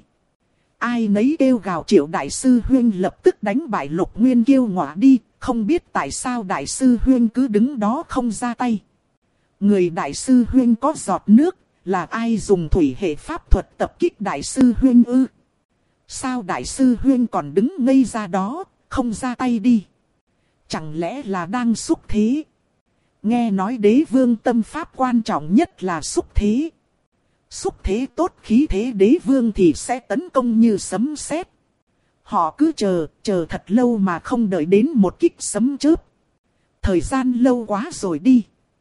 Ai nấy kêu gào. Triệu đại sư huynh lập tức đánh bại Lục Nguyên kêu ngọa đi, không biết tại sao đại sư huynh cứ đứng đó không ra tay. Người đại sư huynh có giọt nước, là ai dùng thủy hệ pháp thuật tập kích đại sư huynh ư? Sao đại sư huynh còn đứng ngây ra đó, không ra tay đi? Chẳng lẽ là đang xúc thế? Nghe nói đế vương tâm pháp quan trọng nhất là xúc thế. Xúc thế tốt, khí thế đế vương thì sẽ tấn công như sấm sét. Họ cứ chờ thật lâu mà không đợi đến một kích sấm chớp. Thời gian lâu quá rồi đi.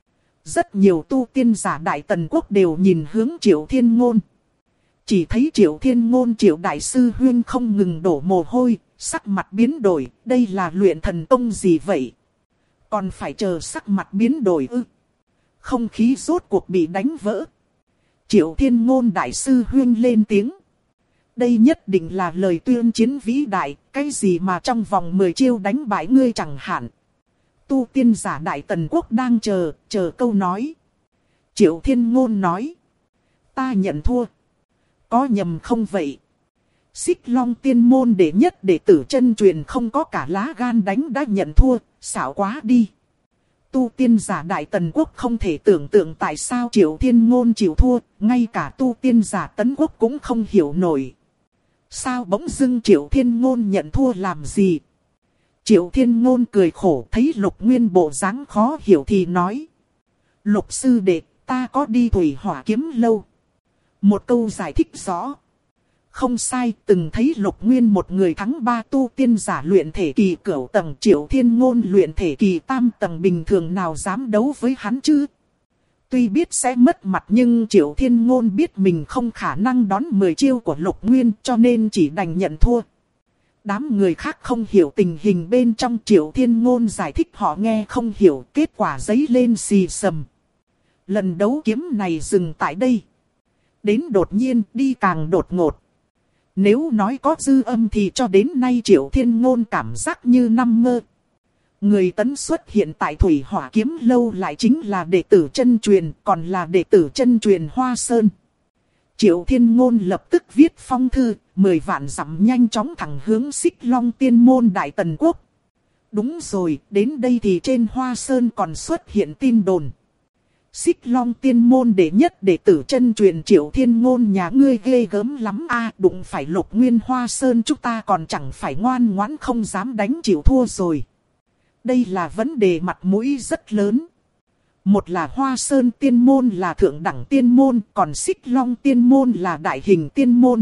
Rất nhiều tu tiên giả Đại Tần Quốc đều nhìn hướng Triệu Thiên Ngôn. Chỉ thấy Triệu Thiên Ngôn Triệu đại sư huynh không ngừng đổ mồ hôi, sắc mặt biến đổi, đây là luyện thần tông gì vậy? Còn phải chờ sắc mặt biến đổi ư? Không khí rốt cuộc bị đánh vỡ. Triệu Thiên Ngôn đại sư huynh lên tiếng. Đây nhất định là lời tuyên chiến vĩ đại, cái gì mà trong vòng 10 chiêu đánh bại ngươi chẳng hạn. Tu tiên giả Đại Tần Quốc đang chờ câu nói. Triệu Thiên Ngôn nói. Ta nhận thua. Có nhầm không vậy? Xích Long Tiên môn đệ nhất đệ tử chân truyền không có cả lá gan đánh đã nhận thua, xảo quá đi. Tu tiên giả Đại Tần Quốc không thể tưởng tượng tại sao Triệu Thiên Ngôn chịu thua, ngay cả tu tiên giả Tấn Quốc cũng không hiểu nổi. Sao bỗng dưng Triệu Thiên Ngôn nhận thua làm gì? Triệu Thiên Ngôn cười khổ, thấy Lục Nguyên bộ dáng khó hiểu thì nói. Lục sư đệ, ta có đi Thủy Hỏa Kiếm lâu. Một câu giải thích rõ. Không sai, từng thấy Lục Nguyên một người thắng 3 tu tiên giả luyện thể kỳ cửu tầng, Triệu Thiên Ngôn luyện thể kỳ tam tầng, bình thường nào dám đấu với hắn chứ? Tuy biết sẽ mất mặt nhưng Triệu Thiên Ngôn biết mình không khả năng đón 10 chiêu của Lục Nguyên, cho nên chỉ đành nhận thua. Đám người khác không hiểu tình hình bên trong, Triệu Thiên Ngôn giải thích họ nghe không hiểu, kết quả giấy lên xì xầm. Lần đấu kiếm này dừng tại đây. Đến đột nhiên, đi càng đột ngột. Nếu nói có dư âm thì cho đến nay Triệu Thiên Ngôn cảm giác như nằm mơ. Người Tấn xuất hiện tại Thủy Hỏa Kiếm lâu lại chính là đệ tử chân truyền, còn là đệ tử chân truyền Hoa Sơn. Triệu Thiên Ngôn lập tức viết phong thư, 10 vạn dặm nhanh chóng thẳng hướng Xích Long Tiên môn Đại Tần Quốc. Đúng rồi, đến đây thì trên Hoa Sơn còn xuất hiện tin đồn. Xích Long Tiên môn đệ nhất đệ tử chân truyền Triệu Thiên Ngôn nhà ngươi ghê gớm lắm a, đụng phải Lục Nguyên Hoa Sơn chúng ta còn chẳng phải ngoan ngoãn không dám đánh chịu thua rồi. Đây là vấn đề mặt mũi rất lớn. Một là Hoa Sơn Tiên môn là thượng đẳng tiên môn, còn Xích Long Tiên môn là đại hình tiên môn.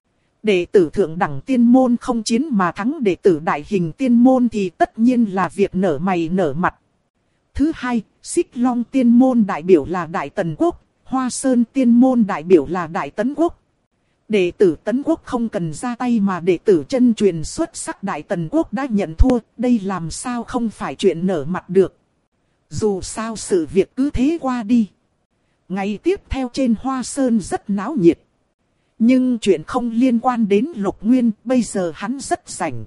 Đệ tử thượng đẳng tiên môn không chiến mà thắng đệ tử đại hình tiên môn thì tất nhiên là việc nở mày nở mặt. Thứ hai, Xích Long Tiên môn đại biểu là Đại Tần Quốc, Hoa Sơn Tiên môn đại biểu là Đại Tấn Quốc. Đệ tử Tấn Quốc không cần ra tay mà đệ tử chân truyền xuất sắc Đại Tần Quốc đã nhận thua, đây làm sao không phải chuyện nở mặt được. Dù sao sự việc cứ thế qua đi. Ngày tiếp theo trên Hoa Sơn rất náo nhiệt. Nhưng chuyện không liên quan đến Lục Nguyên, bây giờ hắn rất rảnh.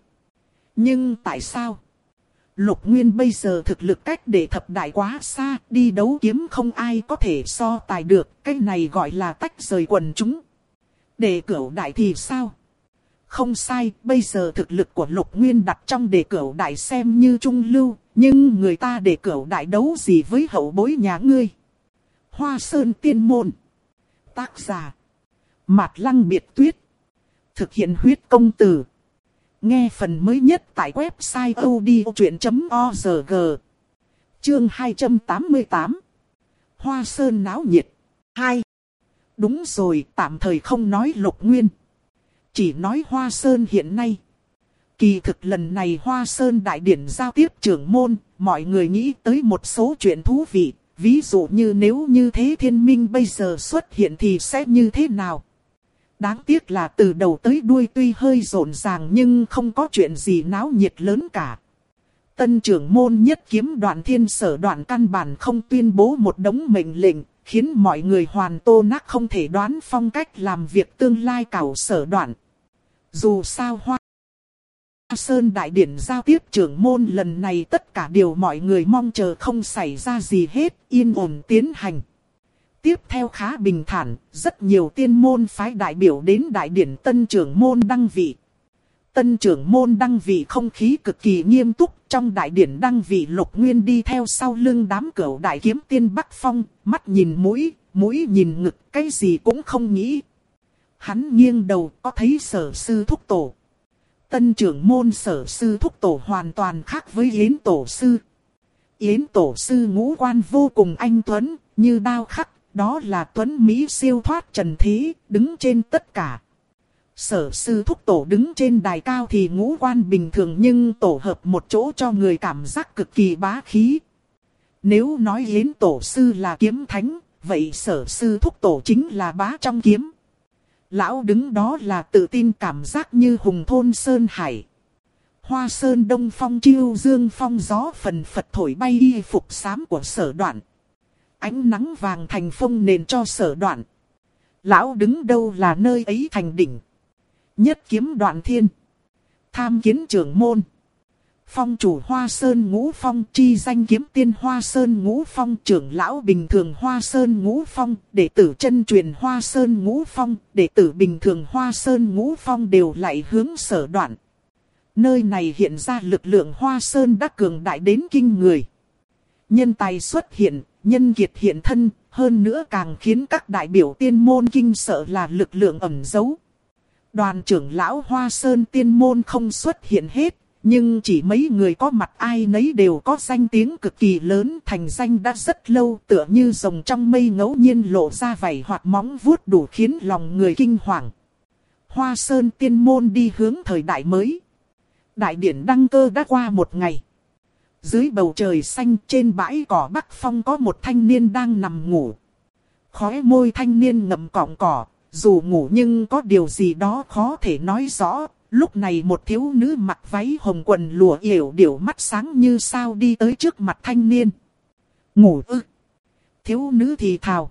Nhưng tại sao? Lục Nguyên bây giờ thực lực cách đệ thập đại quá xa, đi đấu kiếm không ai có thể so tài được, cái này gọi là tách rời quần chúng. Đệ cửu đại thì sao? Không sai, bây giờ thực lực của Lục Nguyên đặt trong đệ cửu đại xem như trung lưu, nhưng người ta đệ cửu đại đấu gì với hậu bối nhà ngươi? Hoa Sơn Tiên môn. Tác giả Mạt Lăng Biệt Tuyết. Thực hiện huyết công từ. Nghe phần mới nhất tại website odchuyện.org. Chương 288. Hoa Sơn náo nhiệt. 2. Đúng rồi, tạm thời không nói Lục Nguyên. Chỉ nói Hoa Sơn hiện nay. Kỳ thực lần này Hoa Sơn đại điển giao tiếp trưởng môn, mọi người nghĩ tới một số chuyện thú vị. Ví dụ như nếu như thế thiên minh bây giờ xuất hiện thì sẽ như thế nào? Đáng tiếc là từ đầu tới đuôi tuy hơi rộn ràng nhưng không có chuyện gì náo nhiệt lớn cả. Tân trưởng môn nhất kiếm Đoạn Thiên Sở Đoạn căn bản không tuyên bố một đống mệnh lệnh, khiến mọi người hoàn tô nát không thể đoán phong cách làm việc tương lai cảo Sở Đoạn. Dù sao Hoa Sơn đại điển giao tiếp trưởng môn lần này tất cả điều mọi người mong chờ không xảy ra gì hết, yên ổn tiến hành. Tiếp theo khá bình thản, rất nhiều tiên môn phái đại biểu đến đại điển tân trưởng môn đăng vị. Tân trưởng môn đăng vị không khí cực kỳ nghiêm túc, trong đại điển đăng vị Lục Nguyên đi theo sau lưng đám cửu đại kiếm tiên Bắc Phong, mắt nhìn mũi, mũi nhìn ngực, cái gì cũng không nghĩ. Hắn nghiêng đầu có thấy Sở sư thúc tổ. Tân trưởng môn Sở sư thúc tổ hoàn toàn khác với Yến tổ sư. Yến tổ sư ngũ quan vô cùng anh tuấn, như đao khắc, đó là tuấn Mỹ siêu thoát trần thế, đứng trên tất cả. Sở sư thúc tổ đứng trên đài cao thì ngũ quan bình thường nhưng tổ hợp một chỗ cho người cảm giác cực kỳ bá khí. Nếu nói Yến tổ sư là kiếm thánh, vậy Sở sư thúc tổ chính là bá trong kiếm. Lão đứng đó là tự tin cảm giác như hùng thôn Sơn Hải. Hoa Sơn đông phong chiêu dương phong gió phần phật thổi bay y phục xám của Sở Đoạn. Ánh nắng vàng thành phông nền cho Sở Đoạn. Lão đứng đâu là nơi ấy thành đỉnh. Nhất kiếm Đoạn Thiên. Tham kiến trưởng môn. Phong chủ Hoa Sơn Ngũ Phong, chi danh kiếm tiên Hoa Sơn Ngũ Phong, trưởng lão bình thường Hoa Sơn Ngũ Phong, đệ tử chân truyền Hoa Sơn Ngũ Phong, đệ tử bình thường Hoa Sơn Ngũ Phong đều lại hướng Sở Đoạn. Nơi này hiện ra lực lượng Hoa Sơn đã cường đại đến kinh người. Nhân tài xuất hiện, nhân kiệt hiện thân, hơn nữa càng khiến các đại biểu tiên môn kinh sợ là lực lượng ẩn giấu. Đoàn trưởng lão Hoa Sơn tiên môn không xuất hiện hết, nhưng chỉ mấy người có mặt ai nấy đều có danh tiếng cực kỳ lớn, thành danh đã rất lâu, tựa như rồng trong mây ngẫu nhiên lộ ra vảy hoặc móng vuốt đủ khiến lòng người kinh hoàng. Hoa Sơn tiên môn đi hướng thời đại mới. Đại điển đăng cơ đã qua một ngày. Dưới bầu trời xanh trên bãi cỏ Bắc Phong có một thanh niên đang nằm ngủ. Khóe môi thanh niên ngậm cọng cỏ, dù ngủ nhưng có điều gì đó khó thể nói rõ. Lúc này một thiếu nữ mặc váy hồng quần lụa yểu điệu mắt sáng như sao đi tới trước mặt thanh niên. Ngủ ư? Thiếu nữ thì thào.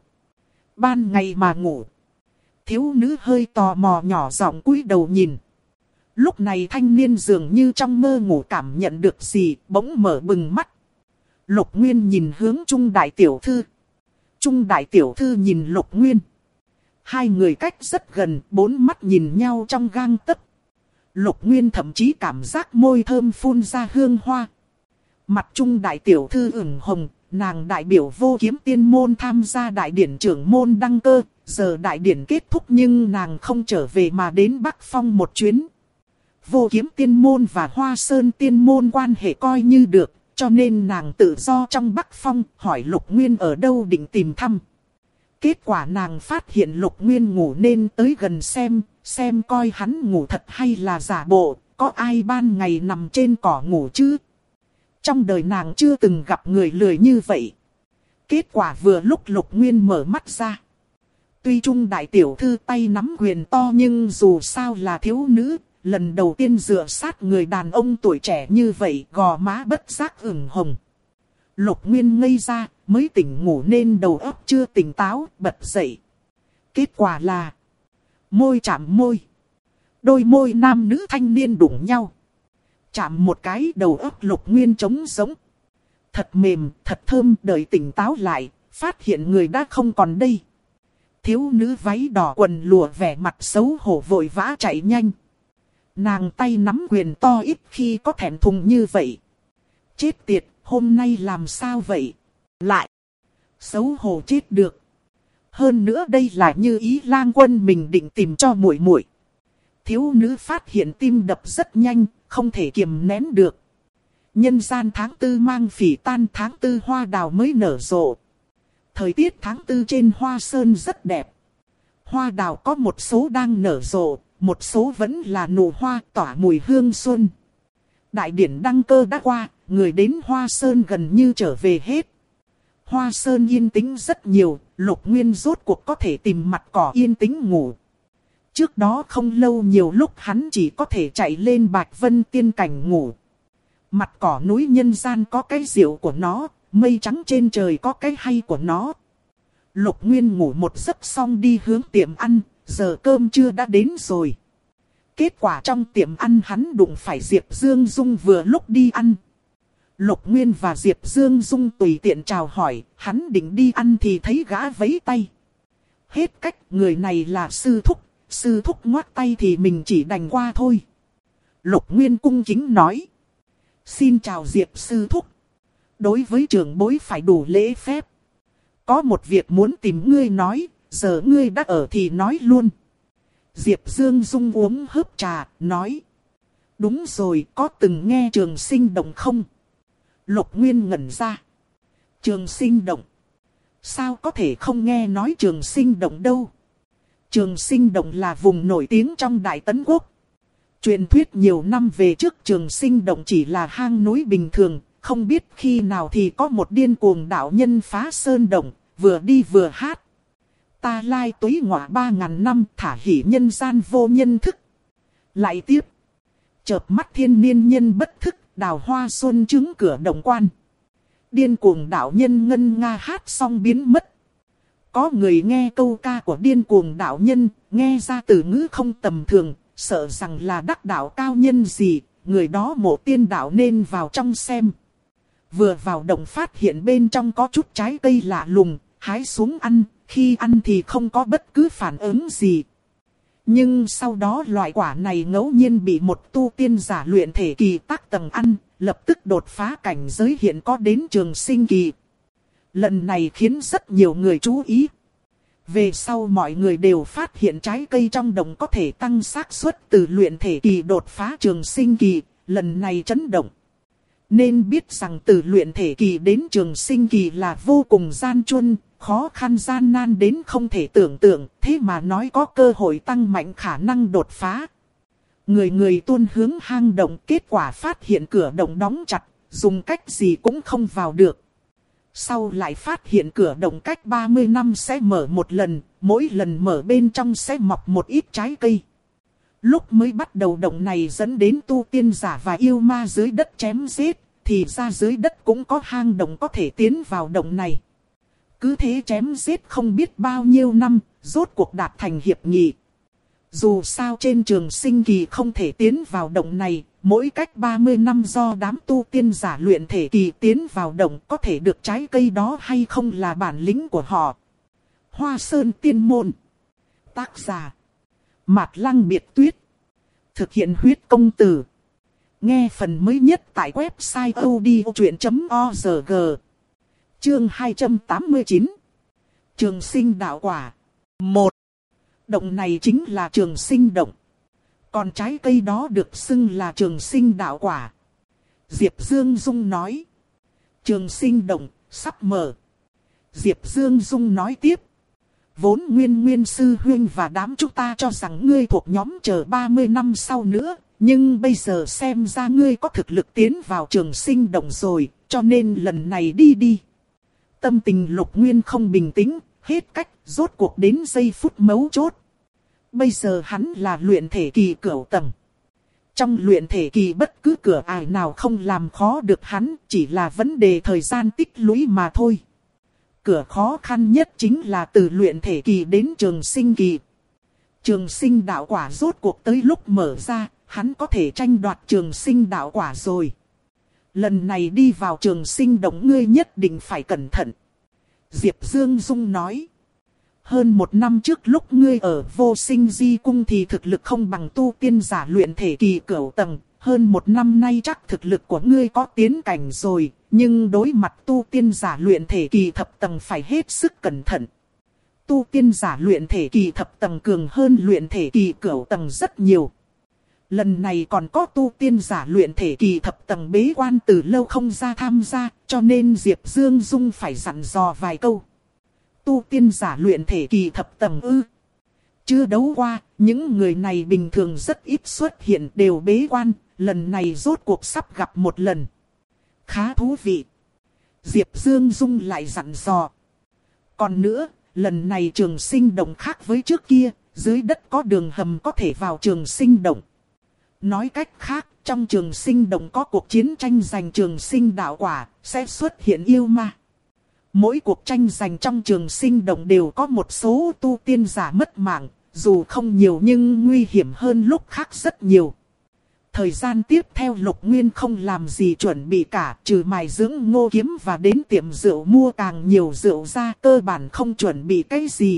Ban ngày mà ngủ. Thiếu nữ hơi tò mò nhỏ giọng cúi đầu nhìn. Lúc này thanh niên dường như trong mơ ngủ cảm nhận được gì, bỗng mở bừng mắt. Lục Nguyên nhìn hướng Trung đại tiểu thư. Trung đại tiểu thư nhìn Lục Nguyên. Hai người cách rất gần, bốn mắt nhìn nhau trong gang tấc. Lục Nguyên thậm chí cảm giác môi thơm phun ra hương hoa. Mặt Trung đại tiểu thư ửng hồng, nàng đại biểu vô kiếm tiên môn tham gia đại điển trưởng môn đăng cơ. Giờ đại điển kết thúc nhưng nàng không trở về mà đến Bắc Phong một chuyến. Vô kiếm tiên môn và Hoa Sơn tiên môn quan hệ coi như được, cho nên nàng tự do trong Bắc Phong hỏi Lục Nguyên ở đâu định tìm thăm. Kết quả nàng phát hiện Lục Nguyên ngủ nên tới gần xem coi hắn ngủ thật hay là giả bộ, có ai ban ngày nằm trên cỏ ngủ chứ. Trong đời nàng chưa từng gặp người lười như vậy. Kết quả vừa lúc Lục Nguyên mở mắt ra. Tuy Trung đại tiểu thư tay nắm quyền to nhưng dù sao là thiếu nữ, lần đầu tiên dựa sát người đàn ông tuổi trẻ như vậy, gò má bất giác ửng hồng. Lục Nguyên ngây ra, mới tỉnh ngủ nên đầu óc chưa tỉnh táo, bật dậy. Kết quả là môi chạm môi. Đôi môi nam nữ thanh niên đụng nhau. Chạm một cái, đầu óc Lục Nguyên trống rỗng. Thật mềm, thật thơm, đợi tỉnh táo lại, phát hiện người đã không còn đây. Thiếu nữ váy đỏ quần lụa vẻ mặt xấu hổ vội vã chạy nhanh. Nàng tay nắm quyền to ít khi có thẹn thùng như vậy. Chết tiệt, hôm nay làm sao vậy? Lại xấu hổ chết được. Hơn nữa đây là Như Ý lang quân mình định tìm cho muội muội. Thiếu nữ phát hiện tim đập rất nhanh, không thể kiềm nén được. Nhân gian tháng 4 mang phỉ tan, tháng 4 hoa đào mới nở rộ. Thời tiết tháng 4 trên Hoa Sơn rất đẹp. Hoa đào có một số đang nở rộ, một số vẫn là nụ hoa tỏa mùi hương xuân. Đại điển đăng cơ đã qua, người đến Hoa Sơn gần như trở về hết. Hoa Sơn yên tĩnh rất nhiều, Lục Nguyên rốt cuộc có thể tìm mặt cỏ yên tĩnh ngủ. Trước đó không lâu nhiều lúc hắn chỉ có thể chạy lên Bạch Vân Tiên Cảnh ngủ. Mặt cỏ núi nhân gian có cái diệu của nó, mây trắng trên trời có cái hay của nó. Lục Nguyên ngủ một giấc xong đi hướng tiệm ăn, giờ cơm trưa đã đến rồi. Kết quả trong tiệm ăn hắn đụng phải Diệp Dương Dung vừa lúc đi ăn. Lục Nguyên và Diệp Dương Dung tùy tiện chào hỏi, hắn định đi ăn thì thấy gã vẫy tay. Hết cách, người này là sư thúc ngoắc tay thì mình chỉ đành qua thôi. Lục Nguyên cung kính nói. Xin chào Diệp sư thúc. Đối với trưởng bối phải đủ lễ phép. Có một việc muốn tìm ngươi nói, giờ ngươi đã ở thì nói luôn. Diệp Dương Dung uống hớp trà, nói. Đúng rồi, có từng nghe Trường Sinh Động không? Lục Nguyên ngẩn ra. Trường Sinh Động? Sao có thể không nghe nói Trường Sinh Động đâu? Trường Sinh Động là vùng nổi tiếng trong Đại Tấn Quốc. Truyền thuyết nhiều năm về trước Trường Sinh Động chỉ là hang núi bình thường, không biết khi nào thì có một điên cuồng đạo nhân phá sơn động, vừa đi vừa hát. Ta lai túy ngọa 3.000 năm thả hỉ nhân gian vô nhân thức. Lại tiếp. Chợp mắt thiên niên nhân bất thức, đào hoa xuân trứng cửa động quan. Điên cuồng đạo nhân ngân nga hát xong biến mất. Có người nghe câu ca của điên cuồng đạo nhân, nghe ra từ ngữ không tầm thường, sợ rằng là đắc đạo cao nhân gì, người đó mộ tiên đạo nên vào trong xem. Vừa vào động phát hiện bên trong có chút trái cây lạ lùng, hái xuống ăn, khi ăn thì không có bất cứ phản ứng gì. Nhưng sau đó loại quả này ngẫu nhiên bị một tu tiên giả luyện thể kỳ tác tầng ăn, lập tức đột phá cảnh giới hiện có đến trường sinh kỳ. Lần này khiến rất nhiều người chú ý. Về sau mọi người đều phát hiện trái cây trong đồng có thể tăng xác suất từ luyện thể kỳ đột phá trường sinh kỳ, lần này chấn động. Nên biết rằng từ luyện thể kỳ đến trường sinh kỳ là vô cùng gian truân, khó khăn gian nan đến không thể tưởng tượng, thế mà nói có cơ hội tăng mạnh khả năng đột phá. Người người tuôn hướng hang động, kết quả phát hiện cửa động đóng chặt, dùng cách gì cũng không vào được. Sau lại phát hiện cửa động cách 30 năm sẽ mở một lần, mỗi lần mở bên trong sẽ mọc một ít trái cây. Lúc mới bắt đầu động này dẫn đến tu tiên giả và yêu ma dưới đất chém giết, thì ra dưới đất cũng có hang động có thể tiến vào động này. Cứ thế chém giết không biết bao nhiêu năm, rốt cuộc đạt thành hiệp nghị. Dù sao trên trường sinh kỳ không thể tiến vào động này, mỗi cách 30 năm do đám tu tiên giả luyện thể kỳ tiến vào động có thể được trái cây đó hay không là bản lĩnh của họ. Hoa Sơn Tiên Môn. Tác giả Mạt Lăng Biệt Tuyết. Thực hiện huyết công từ. Nghe phần mới nhất tại website odchuyện.org. Chương 289. Trường sinh đạo quả. 1. Động này chính là trường sinh động. Còn trái cây đó được xưng là trường sinh đạo quả. Diệp Dương Dung nói. Trường sinh động, sắp mở. Diệp Dương Dung nói tiếp. Vốn Nguyên sư huynh và đám chúng ta cho rằng ngươi thuộc nhóm chờ 30 năm sau nữa. Nhưng bây giờ xem ra ngươi có thực lực tiến vào trường sinh động rồi, cho nên lần này đi. Tâm tình Lục Nguyên không bình tĩnh, hết cách, rốt cuộc đến giây phút mấu chốt. Bây giờ hắn là luyện thể kỳ cửu tầng. Trong luyện thể kỳ bất cứ cửa ải nào không làm khó được hắn, chỉ là vấn đề thời gian tích lũy mà thôi. Cửa khó khăn nhất chính là từ luyện thể kỳ đến trường sinh kỳ. Trường sinh đạo quả rốt cuộc tới lúc mở ra, hắn có thể tranh đoạt trường sinh đạo quả rồi. Lần này đi vào trường sinh động ngươi nhất định phải cẩn thận. Diệp Dương Dung nói. Hơn 1 năm trước lúc ngươi ở Vô Sinh Di Cung thì thực lực không bằng tu tiên giả luyện thể kỳ cửu tầng. Hơn 1 năm nay chắc thực lực của ngươi có tiến cảnh rồi, nhưng đối mặt tu tiên giả luyện thể kỳ thập tầng phải hết sức cẩn thận. Tu tiên giả luyện thể kỳ thập tầng cường hơn luyện thể kỳ cửu tầng rất nhiều. lần này còn có tu tiên giả luyện thể kỳ thập tầng bế quan từ lâu không ra tham gia, cho nên Diệp Dương Dung phải dặn dò vài câu. Tu tiên giả luyện thể kỳ thập tầng ư? Chưa đấu qua, những người này bình thường rất ít xuất hiện, đều bế quan, lần này rốt cuộc sắp gặp một lần. Khá thú vị. Diệp Dương Dung lại dặn dò. Còn nữa, lần này Trường Sinh Động khác với trước kia, dưới đất có đường hầm có thể vào Trường Sinh Động. Nói cách khác, trong Trường Sinh Động có cuộc chiến tranh giành Trường Sinh đạo quả, sẽ xuất hiện yêu ma. Mỗi cuộc tranh giành trong Trường Sinh Động đều có một số tu tiên giả mất mạng, dù không nhiều nhưng nguy hiểm hơn lúc khác rất nhiều. Thời gian tiếp theo Lục Nguyên không làm gì chuẩn bị cả, trừ mài dưỡng Ngô Kiếm và đến tiệm rượu mua càng nhiều rượu ra, cơ bản không chuẩn bị cái gì.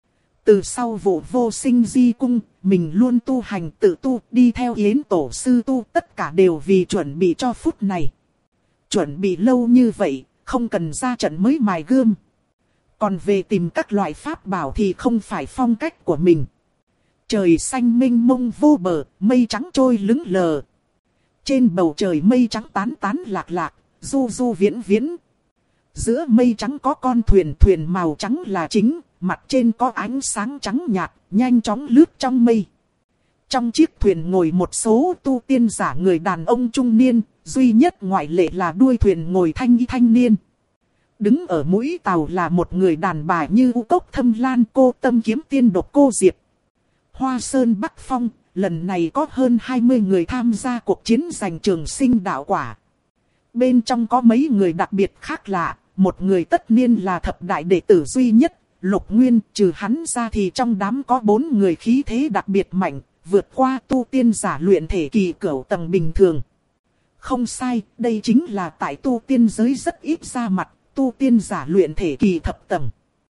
Từ sau vụ Vô Sinh Di Cung, mình luôn tu hành tự tu, đi theo Yến Tổ Sư tu, tất cả đều vì chuẩn bị cho phút này. Chuẩn bị lâu như vậy, không cần ra trận mới mài gươm. Còn về tìm các loại pháp bảo thì không phải phong cách của mình. Trời xanh mênh mông vô bờ, mây trắng trôi lững lờ. Trên bầu trời mây trắng tán tán lạc lạc, du du viễn viễn. Giữa mây trắng có con thuyền, thuyền màu trắng là chính, mặt trên có ánh sáng trắng nhạt, nhanh chóng lướt trong mây. Trong chiếc thuyền ngồi một số tu tiên giả người đàn ông trung niên, duy nhất ngoại lệ là đuôi thuyền ngồi thanh niên. Đứng ở mũi tàu là một người đàn bà như U Cốc Thâm Lan, cô Tâm Kiếm Tiên Độc Cô Diệp. Hoa Sơn Bắc Phong, lần này có hơn 20 người tham gia cuộc chiến giành Trường Sinh đạo quả. Bên trong có mấy người đặc biệt khác lạ, một người tất nhiên là thập đại đệ tử duy nhất, Lục Nguyên, trừ hắn ra thì trong đám có 4 người khí thế đặc biệt mạnh, vượt qua tu tiên giả luyện thể kỳ cửu tầng bình thường. Không sai, đây chính là tại tu tiên giới rất ít ra mặt, tu tiên giả luyện thể kỳ thập tầng.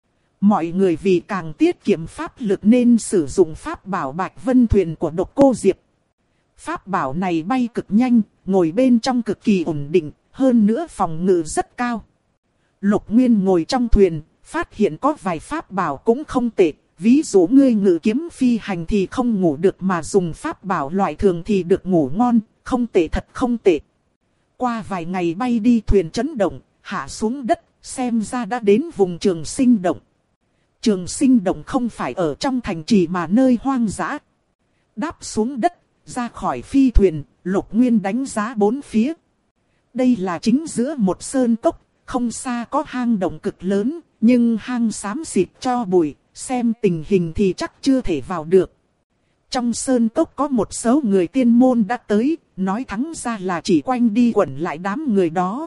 Mọi người vì càng tiết kiệm pháp lực nên sử dụng pháp bảo Bạch Vân Thuyền của Độc Cô Diệp. Pháp bảo này bay cực nhanh, ngồi bên trong cực kỳ ổn định, hơn nữa phòng ngự rất cao. Lục Nguyên ngồi trong thuyền, phát hiện có vài pháp bảo cũng không tệ. Ví dụ ngươi ngự kiếm phi hành thì không ngủ được mà dùng pháp bảo loại thường thì được ngủ ngon, không tệ thật không tệ. Qua vài ngày bay đi thuyền chấn động, hạ xuống đất, xem ra đã đến vùng Trường Sinh Động. Trường Sinh Động không phải ở trong thành trì mà nơi hoang dã. Đáp xuống đất, ra khỏi phi thuyền, Lục Nguyên đánh giá bốn phía. Đây là chính giữa một sơn cốc, không xa có hang động cực lớn, nhưng hang xám xịt cho bụi, xem tình hình thì chắc chưa thể vào được. Trong sơn cốc có một số người tiên môn đã tới, nói thẳng ra là chỉ quanh đi quẩn lại đám người đó.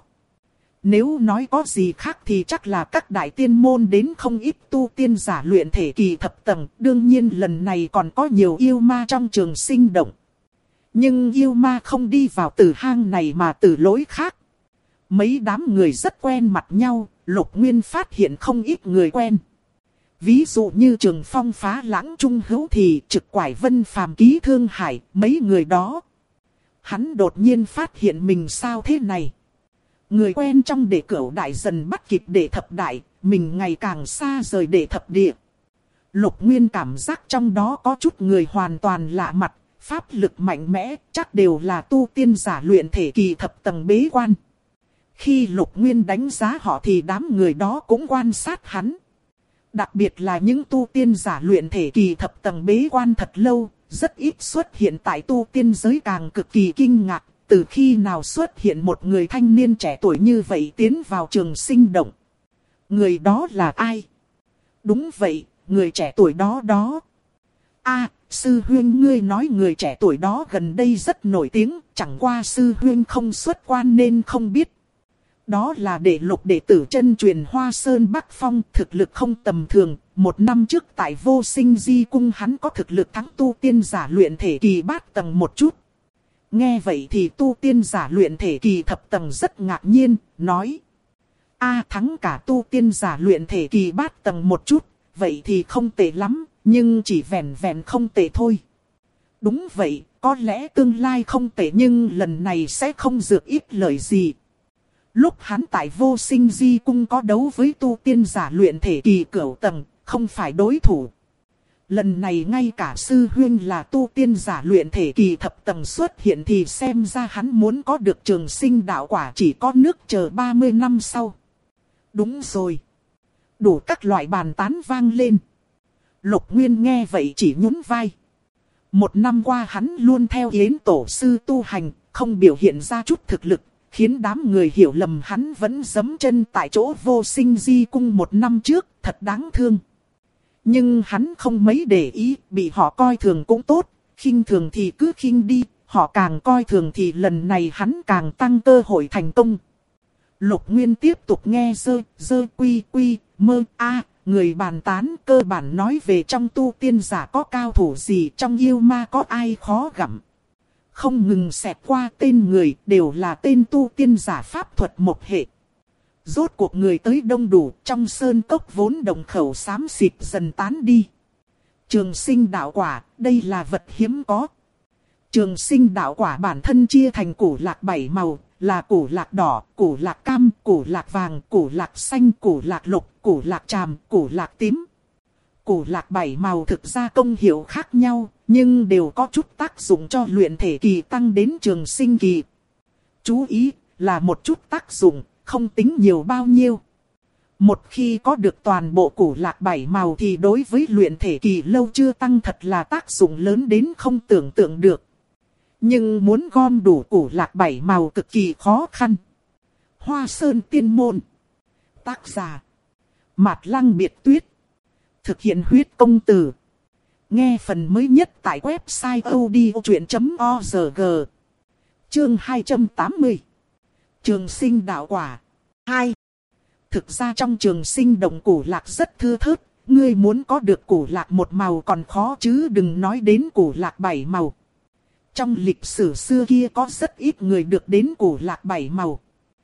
Nếu nói có gì khác thì chắc là các đại tiên môn đến không ít tu tiên giả luyện thể kỳ thập tầng. Đương nhiên lần này còn có nhiều yêu ma trong Trường Sinh Động. Nhưng yêu ma không đi vào từ hang này mà từ lối khác. Mấy đám người rất quen mặt nhau, Lục Nguyên phát hiện không ít người quen. Ví dụ như Trường Phong Phá Lãng Trung Hữu thì Trực Quải Vân Phàm Ký Thương Hải, mấy người đó. Hắn đột nhiên phát hiện mình sao thế này. Người quen trong đệ cửu đại dần bắt kịp đệ thập đại, mình ngày càng xa rời đệ thập địa. Lục Nguyên cảm giác trong đó có chút người hoàn toàn lạ mặt, pháp lực mạnh mẽ, chắc đều là tu tiên giả luyện thể kỳ thập tầng bế quan. Khi Lục Nguyên đánh giá họ thì đám người đó cũng quan sát hắn. Đặc biệt là những tu tiên giả luyện thể kỳ thập tầng bế quan thật lâu, rất ít xuất hiện tại tu tiên giới, càng cực kỳ kinh ngạc. Từ khi nào xuất hiện một người thanh niên trẻ tuổi như vậy tiến vào Trường Sinh Động? Người đó là ai? Đúng vậy, người trẻ tuổi đó. Sư huynh ngươi nói người trẻ tuổi đó gần đây rất nổi tiếng, chẳng qua sư huynh không xuất quan nên không biết. Đó là đệ lục đệ tử chân truyền Hoa Sơn Bắc Phong, thực lực không tầm thường. 1 năm trước tại Vô Sinh Di Cung hắn có thực lực thắng tu tiên giả luyện thể kỳ bát tầng một chút. Nghe vậy thì tu tiên giả luyện thể kỳ thập tầng rất ngạc nhiên, nói. Thắng cả tu tiên giả luyện thể kỳ bát tầng một chút, vậy thì không tệ lắm, nhưng chỉ vẹn không tệ thôi. Đúng vậy, có lẽ tương lai không tệ nhưng lần này sẽ không dược ít lời gì. Lúc hắn tại Vô Sinh Di Cung có đấu với tu tiên giả luyện thể kỳ cửu tầng, không phải đối thủ. Lần này ngay cả sư huynh là tu tiên giả luyện thể kỳ thập tầng xuất hiện thì xem ra hắn muốn có được trường sinh đạo quả chỉ có nước chờ 30 năm sau. Đúng rồi. Đủ các loại bàn tán vang lên. Lục Nguyên nghe vậy chỉ nhún vai. Một năm qua hắn luôn theo Yến tổ sư tu hành, không biểu hiện ra chút thực lực, khiến đám người hiểu lầm hắn vẫn giẫm chân tại chỗ Vô Sinh Di cung một năm trước, thật đáng thương. Nhưng hắn không mấy để ý, bị họ coi thường cũng tốt, khinh thường thì cứ khinh đi, họ càng coi thường thì lần này hắn càng tăng cơ hội thành công. Lục Nguyên tiếp tục nghe dơ quy mơ a. Người bàn tán cơ bản nói về trong tu tiên giả có cao thủ gì, trong yêu ma có ai khó gặm. Không ngừng xẹt qua tên người, đều là tên tu tiên giả pháp thuật một hệ. Rốt cuộc người tới đông đủ, trong sơn cốc vốn đồng khẩu xám xịt dần tán đi. Trường sinh đạo quả, đây là vật hiếm có. Trường sinh đạo quả bản thân chia thành củ lạc 7 màu, là củ lạc đỏ, củ lạc cam, củ lạc vàng, củ lạc xanh, củ lạc lục, củ lạc tràm, củ lạc tím. Củ lạc 7 màu thực ra công hiệu khác nhau, nhưng đều có chút tác dụng cho luyện thể kỳ tăng đến trường sinh kỳ. Chú ý, là một chút tác dụng, không tính nhiều bao nhiêu. Một khi có được toàn bộ củ lạc 7 màu thì đối với luyện thể kỳ lâu chưa tăng thật là tác dụng lớn đến không tưởng tượng được. Nhưng muốn gom đủ củ lạc 7 màu cực kỳ khó khăn. Hoa Sơn Tiên Môn. Tác giả Mạt Lăng Biệt Tuyết. Thực hiện huyết công từ. Nghe phần mới nhất tại website odchuyện.org. Chương 280. Trường sinh đạo quả 2. Thực ra trong trường sinh đồng củ lạc rất thưa thớt. Ngươi muốn có được củ lạc một màu còn khó chứ đừng nói đến củ lạc 7 màu. Trong lịch sử xưa kia có rất ít người được đến củ lạc 7 màu.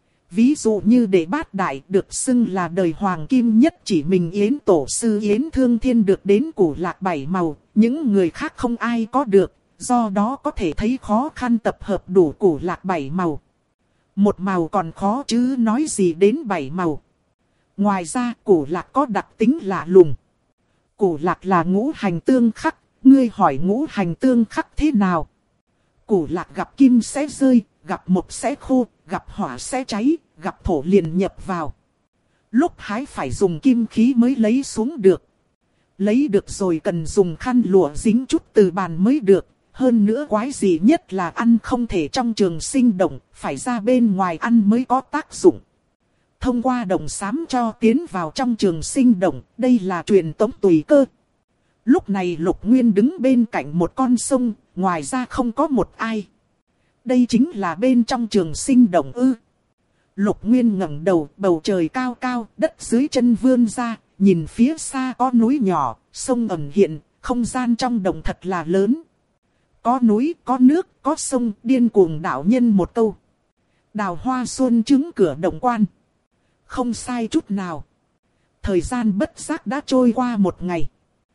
Ví dụ như Đệ Bát Đại được xưng là đời hoàng kim nhất, chỉ mình Yến tổ sư Yến Thương Thiên được đến củ lạc 7 màu, những người khác không ai có được, do đó có thể thấy khó khăn tập hợp đủ củ lạc 7 màu. Một màu còn khó chứ nói gì đến 7 màu. Ngoài ra củ lạc có đặc tính lạ lùng. Củ lạc là ngũ hành tương khắc, ngươi hỏi ngũ hành tương khắc thế nào? Củ lạc gặp kim sẽ rơi, gặp mộc sẽ khô, gặp hỏa sẽ cháy, gặp thổ liền nhập vào. Lúc hái phải dùng kim khí mới lấy xuống được. Lấy được rồi cần dùng khăn lụa dính chút từ bàn mới được. Hơn nữa quái gì nhất là ăn không thể trong trường sinh động, phải ra bên ngoài ăn mới có tác dụng. Thông qua đồng xám cho tiến vào trong trường sinh động, đây là truyền tống tùy cơ. Lúc này Lục Nguyên đứng bên cạnh một con sông, ngoài ra không có một ai. Đây chính là bên trong trường sinh động ư? Lục Nguyên ngẩng đầu, bầu trời cao cao, đất dưới chân vươn ra, nhìn phía xa có núi nhỏ, sông ẩn hiện, không gian trong động thật là lớn. Có núi, có nước, có sông, điên cuồng đạo nhân một câu. Đào hoa xuân trứng cửa động quan. Không sai chút nào. Thời gian bất giác đã trôi qua một ngày.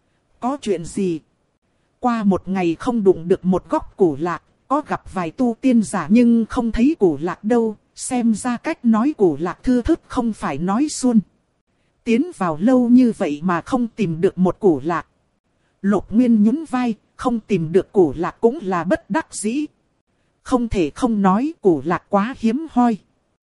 Có chuyện gì? Qua một ngày không đụng được một góc củ lạc, có gặp vài tu tiên giả nhưng không thấy củ lạc đâu, xem ra cách nói củ lạc thưa thớt không phải nói suông. Tiến vào lâu như vậy mà không tìm được một củ lạc. Lục Nguyên nhún vai, không tìm được củ lạc cũng là bất đắc dĩ. Không thể không nói củ lạc quá hiếm hoi.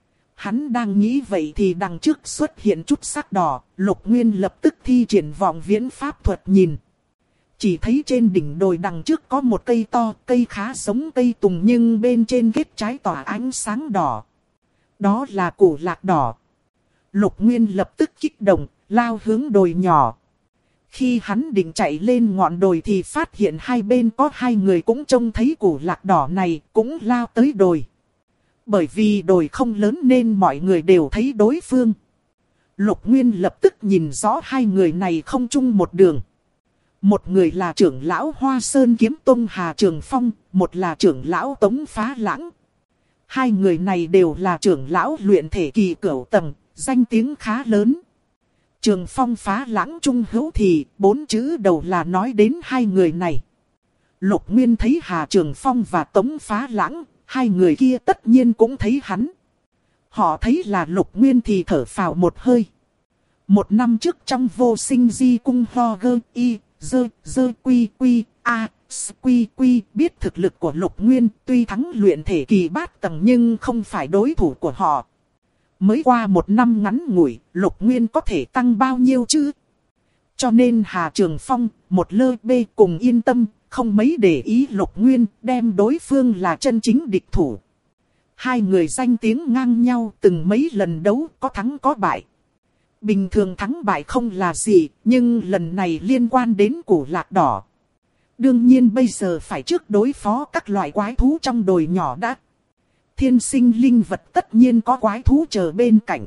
Hắn đang nghĩ vậy thì đằng trước xuất hiện chút sắc đỏ, Lục Nguyên lập tức thi triển vọng viễn pháp thuật nhìn. Chỉ thấy trên đỉnh đồi đằng trước có một cây to, cây khá giống cây tùng nhưng bên trên kết trái tỏa ánh sáng đỏ. Đó là củ lạc đỏ. Lục Nguyên lập tức kích động, lao hướng đồi nhỏ. Khi hắn định chạy lên ngọn đồi thì phát hiện hai bên có hai người cũng trông thấy củ lạc đỏ này, cũng lao tới đồi. Bởi vì đồi không lớn nên mọi người đều thấy đối phương. Lục Nguyên lập tức nhìn rõ hai người này không chung một đường. Một người là trưởng lão Hoa Sơn Kiếm Tông Hà Trường Phong, một là trưởng lão Tống Phá Lãng. Hai người này đều là trưởng lão luyện thể kỳ cửu tầng, danh tiếng khá lớn. Trường Phong Phá Lãng trung hữu thì 4 chữ đầu là nói đến hai người này. Lục Nguyên thấy Hà Trường Phong và Tống Phá Lãng, hai người kia tất nhiên cũng thấy hắn. Họ thấy là Lục Nguyên thì thở phào một hơi. Một năm trước trong Vô Sinh Di cung ho gơ y, quy quy biết thực lực của Lục Nguyên, tuy thắng luyện thể kỳ bát tầng nhưng không phải đối thủ của họ. Mới qua một năm ngắn ngủi, Lục Nguyên có thể tăng bao nhiêu chứ? Cho nên Hà Trường Phong, một lơ bê cùng yên tâm, không mấy để ý Lục Nguyên, đem đối phương là chân chính địch thủ. Hai người danh tiếng ngang nhau, từng mấy lần đấu có thắng có bại. Bình thường thắng bại không là gì, nhưng lần này liên quan đến Củ Lạc Đỏ. Đương nhiên bây giờ phải trước đối phó các loại quái thú trong đồi nhỏ đã. Thiên sinh linh vật tất nhiên có quái thú chờ bên cạnh.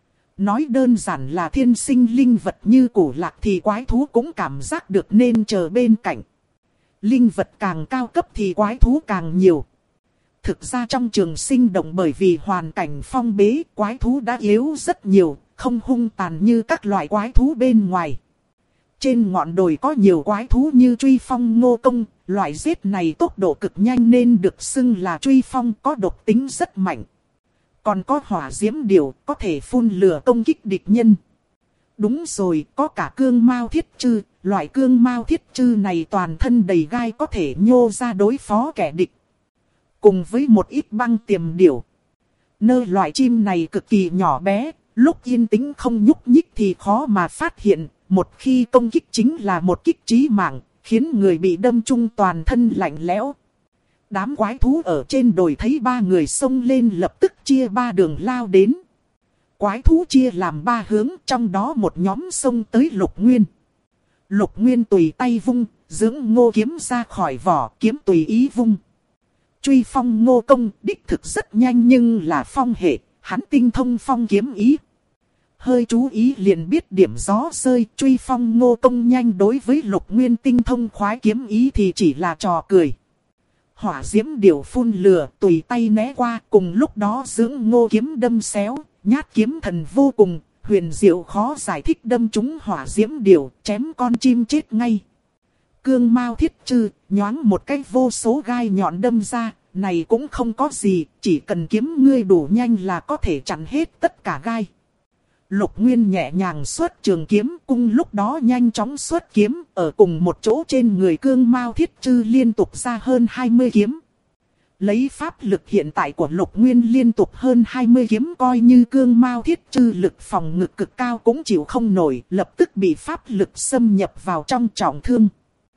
Nói đơn giản là thiên sinh linh vật như Củ Lạc thì quái thú cũng cảm giác được nên chờ bên cạnh. Linh vật càng cao cấp thì quái thú càng nhiều. Thực ra trong trường sinh động bởi vì hoàn cảnh phong bế, quái thú đã yếu rất nhiều, không hung tàn như các loại quái thú bên ngoài. Trên ngọn đồi có nhiều quái thú như truy phong ngô công, loại giết này tốc độ cực nhanh nên được xưng là truy phong, có độc tính rất mạnh. Còn có hỏa diễm điểu, có thể phun lửa công kích địch nhân. Đúng rồi, có cả cương mao thiết chư, loại cương mao thiết chư này toàn thân đầy gai có thể nhô ra đối phó kẻ địch. Cùng với một ít băng tiềm điểu. Loại chim này cực kỳ nhỏ bé, lúc yên tĩnh không nhúc nhích thì khó mà phát hiện. Một khi công kích chính là một kích chí mạng, khiến người bị đâm trúng toàn thân lạnh lẽo. Đám quái thú ở trên đồi thấy ba người xông lên lập tức chia ba đường lao đến. Quái thú chia làm ba hướng, trong đó một nhóm xông tới Lục Nguyên. Lục Nguyên tùy tay vung, dưỡng ngô kiếm ra khỏi vỏ, kiếm tùy ý vung. Truy phong ngô công đích thực rất nhanh nhưng là phong hệ, hắn tinh thông phong kiếm ý. Hơi chú ý liền biết điểm gió rơi, truy phong ngô công nhanh đối với Lục Nguyên tinh thông khoái kiếm ý thì chỉ là trò cười. Hỏa diễm điểu phun lửa tùy tay né qua, cùng lúc đó dưỡng ngô kiếm đâm xéo, nhát kiếm thần vô cùng, huyền diệu khó giải thích đâm trúng hỏa diễm điểu, chém con chim chết ngay. Cương mao thiết chư, nhoáng một cái vô số gai nhọn đâm ra, này cũng không có gì, chỉ cần kiếm ngươi đủ nhanh là có thể chặn hết tất cả gai. Lục Nguyên nhẹ nhàng xuất trường kiếm, cùng lúc đó nhanh chóng xuất kiếm, ở cùng một chỗ trên người cương mao thiết chư liên tục ra hơn 20 kiếm. Lấy pháp lực hiện tại của Lục Nguyên liên tục hơn 20 kiếm coi như cương mao thiết chư lực phòng ngự cực cao cũng chịu không nổi, lập tức bị pháp lực xâm nhập vào trong trọng thương.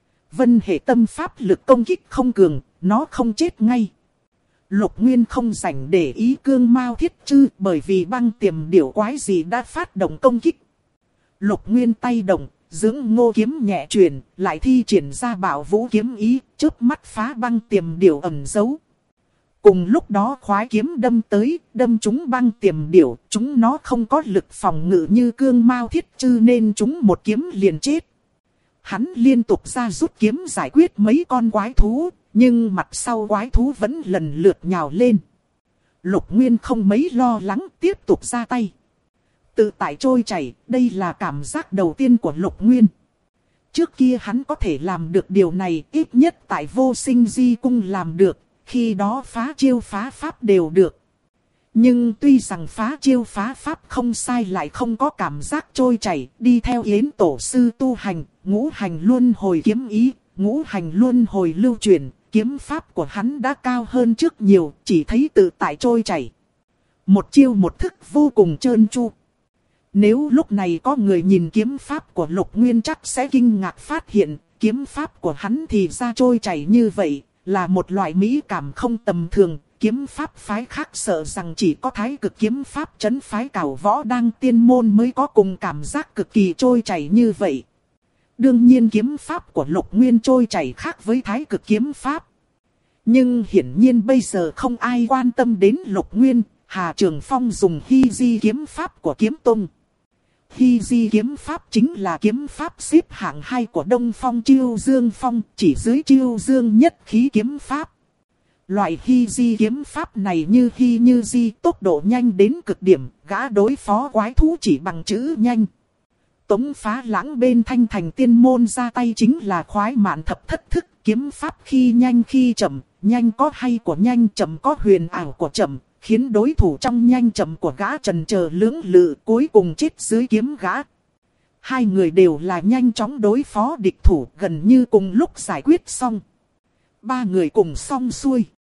Vân hệ tâm pháp lực công kích không cường, nó không chết ngay. Lục Nguyên không rảnh để ý cương mao thiết chư bởi vì băng tiềm điểu quái gì đã phát động công kích. Lục Nguyên tay động, dưỡng ngô kiếm nhẹ chuyển, lại thi triển ra bảo vũ kiếm ý, chớp mắt phá băng tiềm điểu ẩn giấu. Cùng lúc đó khoái kiếm đâm tới, đâm trúng băng tiềm điểu, chúng nó không có lực phòng ngự như cương mao thiết chư nên chúng một kiếm liền chết. Hắn liên tục ra rút kiếm giải quyết mấy con quái thú, nhưng mặt sau quái thú vẫn lần lượt nhào lên. Lục Nguyên không mấy lo lắng tiếp tục ra tay. Tự tại trôi chảy, đây là cảm giác đầu tiên của Lục Nguyên. Trước kia hắn có thể làm được điều này, ít nhất tại Vô Sinh Di Cung làm được, khi đó phá chiêu phá pháp đều được. Nhưng tuy rằng phá chiêu phá pháp không sai lại không có cảm giác trôi chảy, đi theo Yến Tổ Sư tu hành, ngũ hành luân hồi kiếm ý, ngũ hành luân hồi lưu truyền, kiếm pháp của hắn đã cao hơn trước nhiều, chỉ thấy tự tại trôi chảy. Một chiêu một thức vô cùng trơn tru. Nếu lúc này có người nhìn kiếm pháp của Lục Nguyên chắc sẽ kinh ngạc phát hiện, kiếm pháp của hắn thì ra trôi chảy như vậy, là một loại mỹ cảm không tầm thường. Kiếm pháp phái khác sợ rằng chỉ có Thái Cực kiếm pháp trấn phái Cảo Võ Đăng tiên môn mới có cùng cảm giác cực kỳ trôi chảy như vậy. Đương nhiên kiếm pháp của Lục Nguyên trôi chảy khác với Thái Cực kiếm pháp. Nhưng hiển nhiên bây giờ không ai quan tâm đến Lục Nguyên, Hà Trường Phong dùng Hy Di kiếm pháp của Kiếm Tông. Hy Di kiếm pháp chính là kiếm pháp xếp hạng 2 của Đông Phong Chiêu Dương Phong, chỉ dưới Chiêu Dương nhất khí kiếm pháp. Loại Hy Di kiếm pháp này như Hy như Di, tốc độ nhanh đến cực điểm, gã đối phó quái thú chỉ bằng chữ nhanh. Tống Phá Lãng bên Thanh Thành tiên môn ra tay chính là khoái mạn thập thất thức, kiếm pháp khi nhanh khi chậm, nhanh có hay của nhanh, chậm có huyền ảo của chậm, khiến đối thủ trong nhanh chậm của gã trần chờ lưỡng lự, cuối cùng chết dưới kiếm gã. Hai người đều là nhanh chóng đối phó địch thủ, gần như cùng lúc giải quyết xong. Ba người cùng xong xuôi.